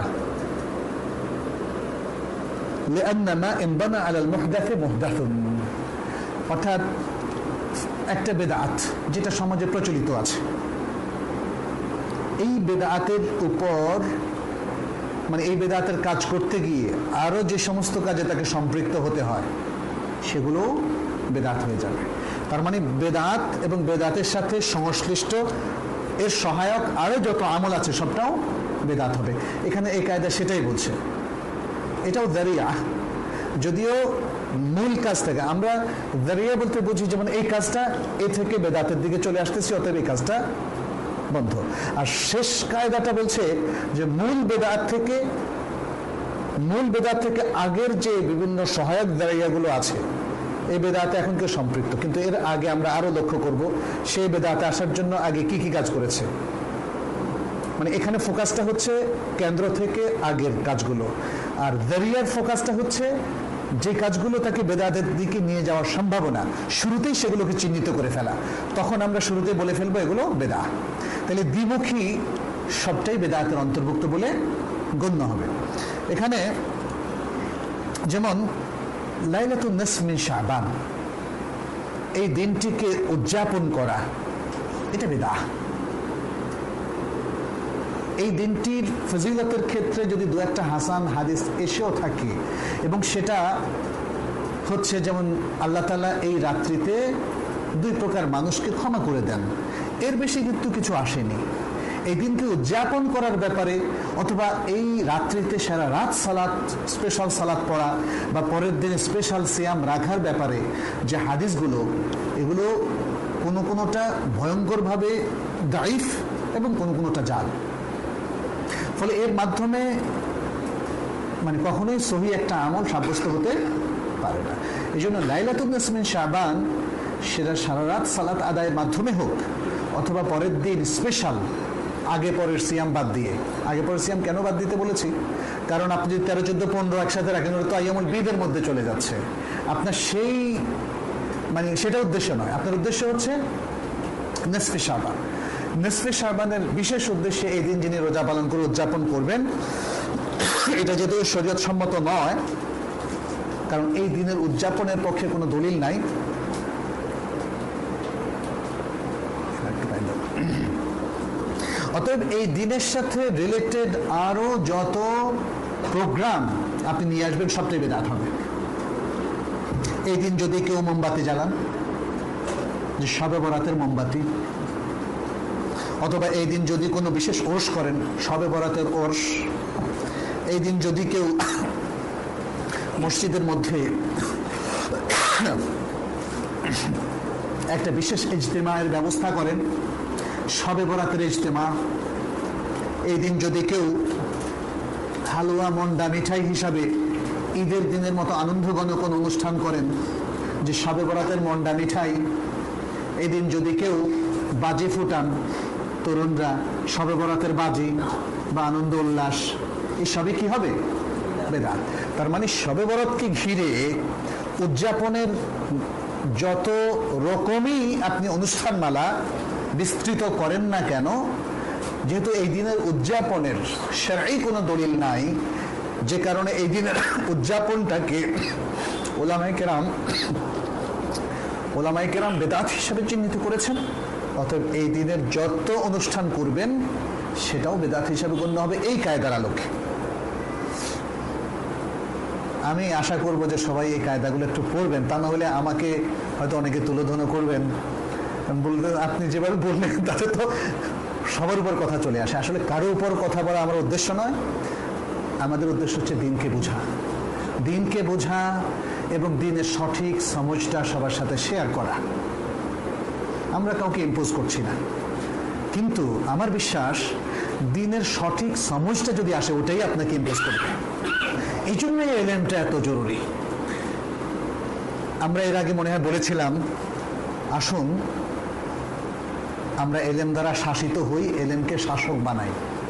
لان ما انبنى على المحدث محدث। অর্থাৎ একটা বেদাত যেটা সমাজে প্রচলিত আছে, এই বেদাতের উপর মানে এই বেদাতের কাজ করতে গিয়ে আরো যে সমস্ত কাজে তাকে সম্পৃক্ত হতে হয় সেগুলো বেদাত হয়ে যাবে। তার মানে বেদাত এবং বেদাতের সাথে সংশ্লিষ্ট এর সহায়ক আরো যত আমল আছে সবটাও বেদাত হবে। এখানে এই কায়দা সেটাই বলছে, এটাও দারিয়া, যদিও মূল কাজ থেকে আমরা দারিয়া বলতে বুঝি যেমন এই কাজটা এ থেকে বেদাতের দিকে চলে আসতেছি, অতএব এই কাজটা বন্ধ। আর শেষ কায়দাটা বলছে যে মূল বেদাত থেকে মূল বেদাত থেকে আগের যে বিভিন্ন সহায়ক দারিয়াগুলো আছে এই বেদাতে এখন কেউ সম্পৃক্ত, কিন্তু এর আগে আমরা আরো লক্ষ্য করব সেই বেদাতে আসার জন্য আগে কি কি কাজ করেছে। মানে এখানে ফোকাসটা হচ্ছে কেন্দ্র থেকে আগের কাজগুলো, আর দারিয়ার ফোকাসটা হচ্ছে যে কাজগুলো তাকে বেদাতের দিকে নিয়ে যাওয়ার সম্ভাবনা, শুরুতেই সেগুলোকে চিহ্নিত করে ফেলা। তখন আমরা শুরুতেই বলে ফেলবো এগুলো বেদা। তাহলে দ্বিমুখী সবটাই বেদাতের অন্তর্ভুক্ত বলে গণ্য হবে। এখানে যেমন লাইলাতুন নিসফ মিন শাবান, এই দিনটিকে উদযাপন করা, এটা বেদা। এই দিনটির ফজিলতের ক্ষেত্রে যদি দু একটা হাসান হাদিস এসেও থাকে, এবং সেটা হচ্ছে যেমন আল্লাহ তাআলা এই রাত্রিতে দুই প্রকার মানুষকে ক্ষমা করে দেন, এর বেশি কিন্তু কিছু আসেনি। এই দিনকে উদযাপন করার ব্যাপারে অথবা এই রাত্রিতে সারা রাত সালাত স্পেশাল সালাত পড়া বা পরের দিনে স্পেশাল সিয়াম রাখার ব্যাপারে যে হাদিসগুলো, এগুলো কোনো কোনোটা ভয়ঙ্করভাবে দাইফ এবং কোনো কোনোটা জাল। ফলে এর মাধ্যমে মানে কখনোই সহি একটা আমল সাব্যস্ত হতে পারে না। এই জন্য লাইলাতুন নিসফ মিন শাবান সেটা সারা রাত সালাত আদায়ের মাধ্যমে হোক অথবা পরের দিন স্পেশাল আগে পরের সিয়াম বাদ দিয়ে। আগে পরের সিয়াম কেন বাদ দিতে বলেছি? কারণ আপনি যদি তেরো চোদ্দ পনেরো একসাথে রাখেন ওটা তো আইয়ামুল বীদের মধ্যে চলে যাচ্ছে। আপনার সেই মানে সেটা উদ্দেশ্য নয়, আপনার উদ্দেশ্য হচ্ছে নিসফে শাবান। নিসফে শাবানের বিশেষ উদ্দেশ্যে এই দিন যিনি রোজা পালন করে উদযাপন করবেন, এটা যেহেতু শরীয়ত সম্মত নয়, কারণ এই দিনের উদযাপনের পক্ষে কোনো দলিল নাই। অতএব এই দিনের সাথে রিলেটেড আরো যত প্রোগ্রাম আপনি নিয়ে আসবেন সবটাই বেদাত হবে। এই দিন যদি কেউ মোমবাতি জ্বালান, যে শবে বরাতের মোমবাতি, অথবা এই দিন যদি কোনো বিশেষ ওরস করেন, শবে বরাতের ওরস, এই দিন যদি কেউ মসজিদের মধ্যে একটা বিশেষ ইজতেমায়ের ব্যবস্থা করেন, শবে বরাতের ইজতেমা, এই দিন যদি কেউ হালুয়া মন্ডা মিঠাই হিসাবে ঈদের দিনের মতো আনন্দঘন কোনো অনুষ্ঠান করেন, যে শবে বরাতের মন্ডা মিঠাই, এই দিন যদি কেউ বাজি ফুটান তরুণরা, শবে বরাতের বাজি বা আনন্দ উল্লাস, এই সবই কি হবে? বেদাত। তার মানে শবে বরাতকে ঘিরে উদযাপনের যত রকমই আপনি অনুষ্ঠানমালা বিস্তৃত করেন না কেন, যেহেতু এই দিনের উদযাপনের শরঈ কোনো দলিল নাই, যে কারণে এই দিনের উদযাপনটাকে ওলামায়ে কেরাম ওলামায়ে কেরাম বেদাত হিসেবে চিহ্নিত করেছেন। অতএব এই দিনের যত অনুষ্ঠান করবেন সেটাও বেদাত হিসেবে গণ্য হবে এই কায়দার আলোকে। আমি আশা করব যে সবাই এই কায়দাগুলো একটু পড়বেন, তা না হলে আমাকে হয়তো অনেকে তুলোধন করবেন, বলবেন আপনি যেভাবে বললেন তাতে তো সবার উপর কথা চলে আসে। আসলে কারো উপর কথা বলা আমার উদ্দেশ্য নয়, আমাদের উদ্দেশ্য হচ্ছে দিনকে বোঝা, দিনকে বোঝা এবং দিনের সঠিক সমঝটা সবার সাথে শেয়ার করা। আমরা কাউকে ইম্পোজ করছি না, কিন্তু আমার বিশ্বাস দিনের সঠিক সমঝটা যদি আসে ওটাই আপনাকে ইম্পোজ করবে। এই জন্যই এলেমটা এত জরুরি। আমরা এর আগে মনে হয় বলেছিলাম, আসুন আমরা এলেম দ্বারা শাসিত হই, এলেমকে শাসক বানাই,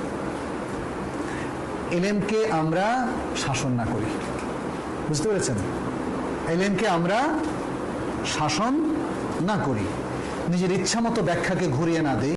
এলেমকে আমরা শাসন না করি। বুঝতে পেরেছেন? এলেমকে আমরা শাসন না করি, নিজের ইচ্ছা মতো ব্যাখ্যাকে ঘুরিয়ে না দিই,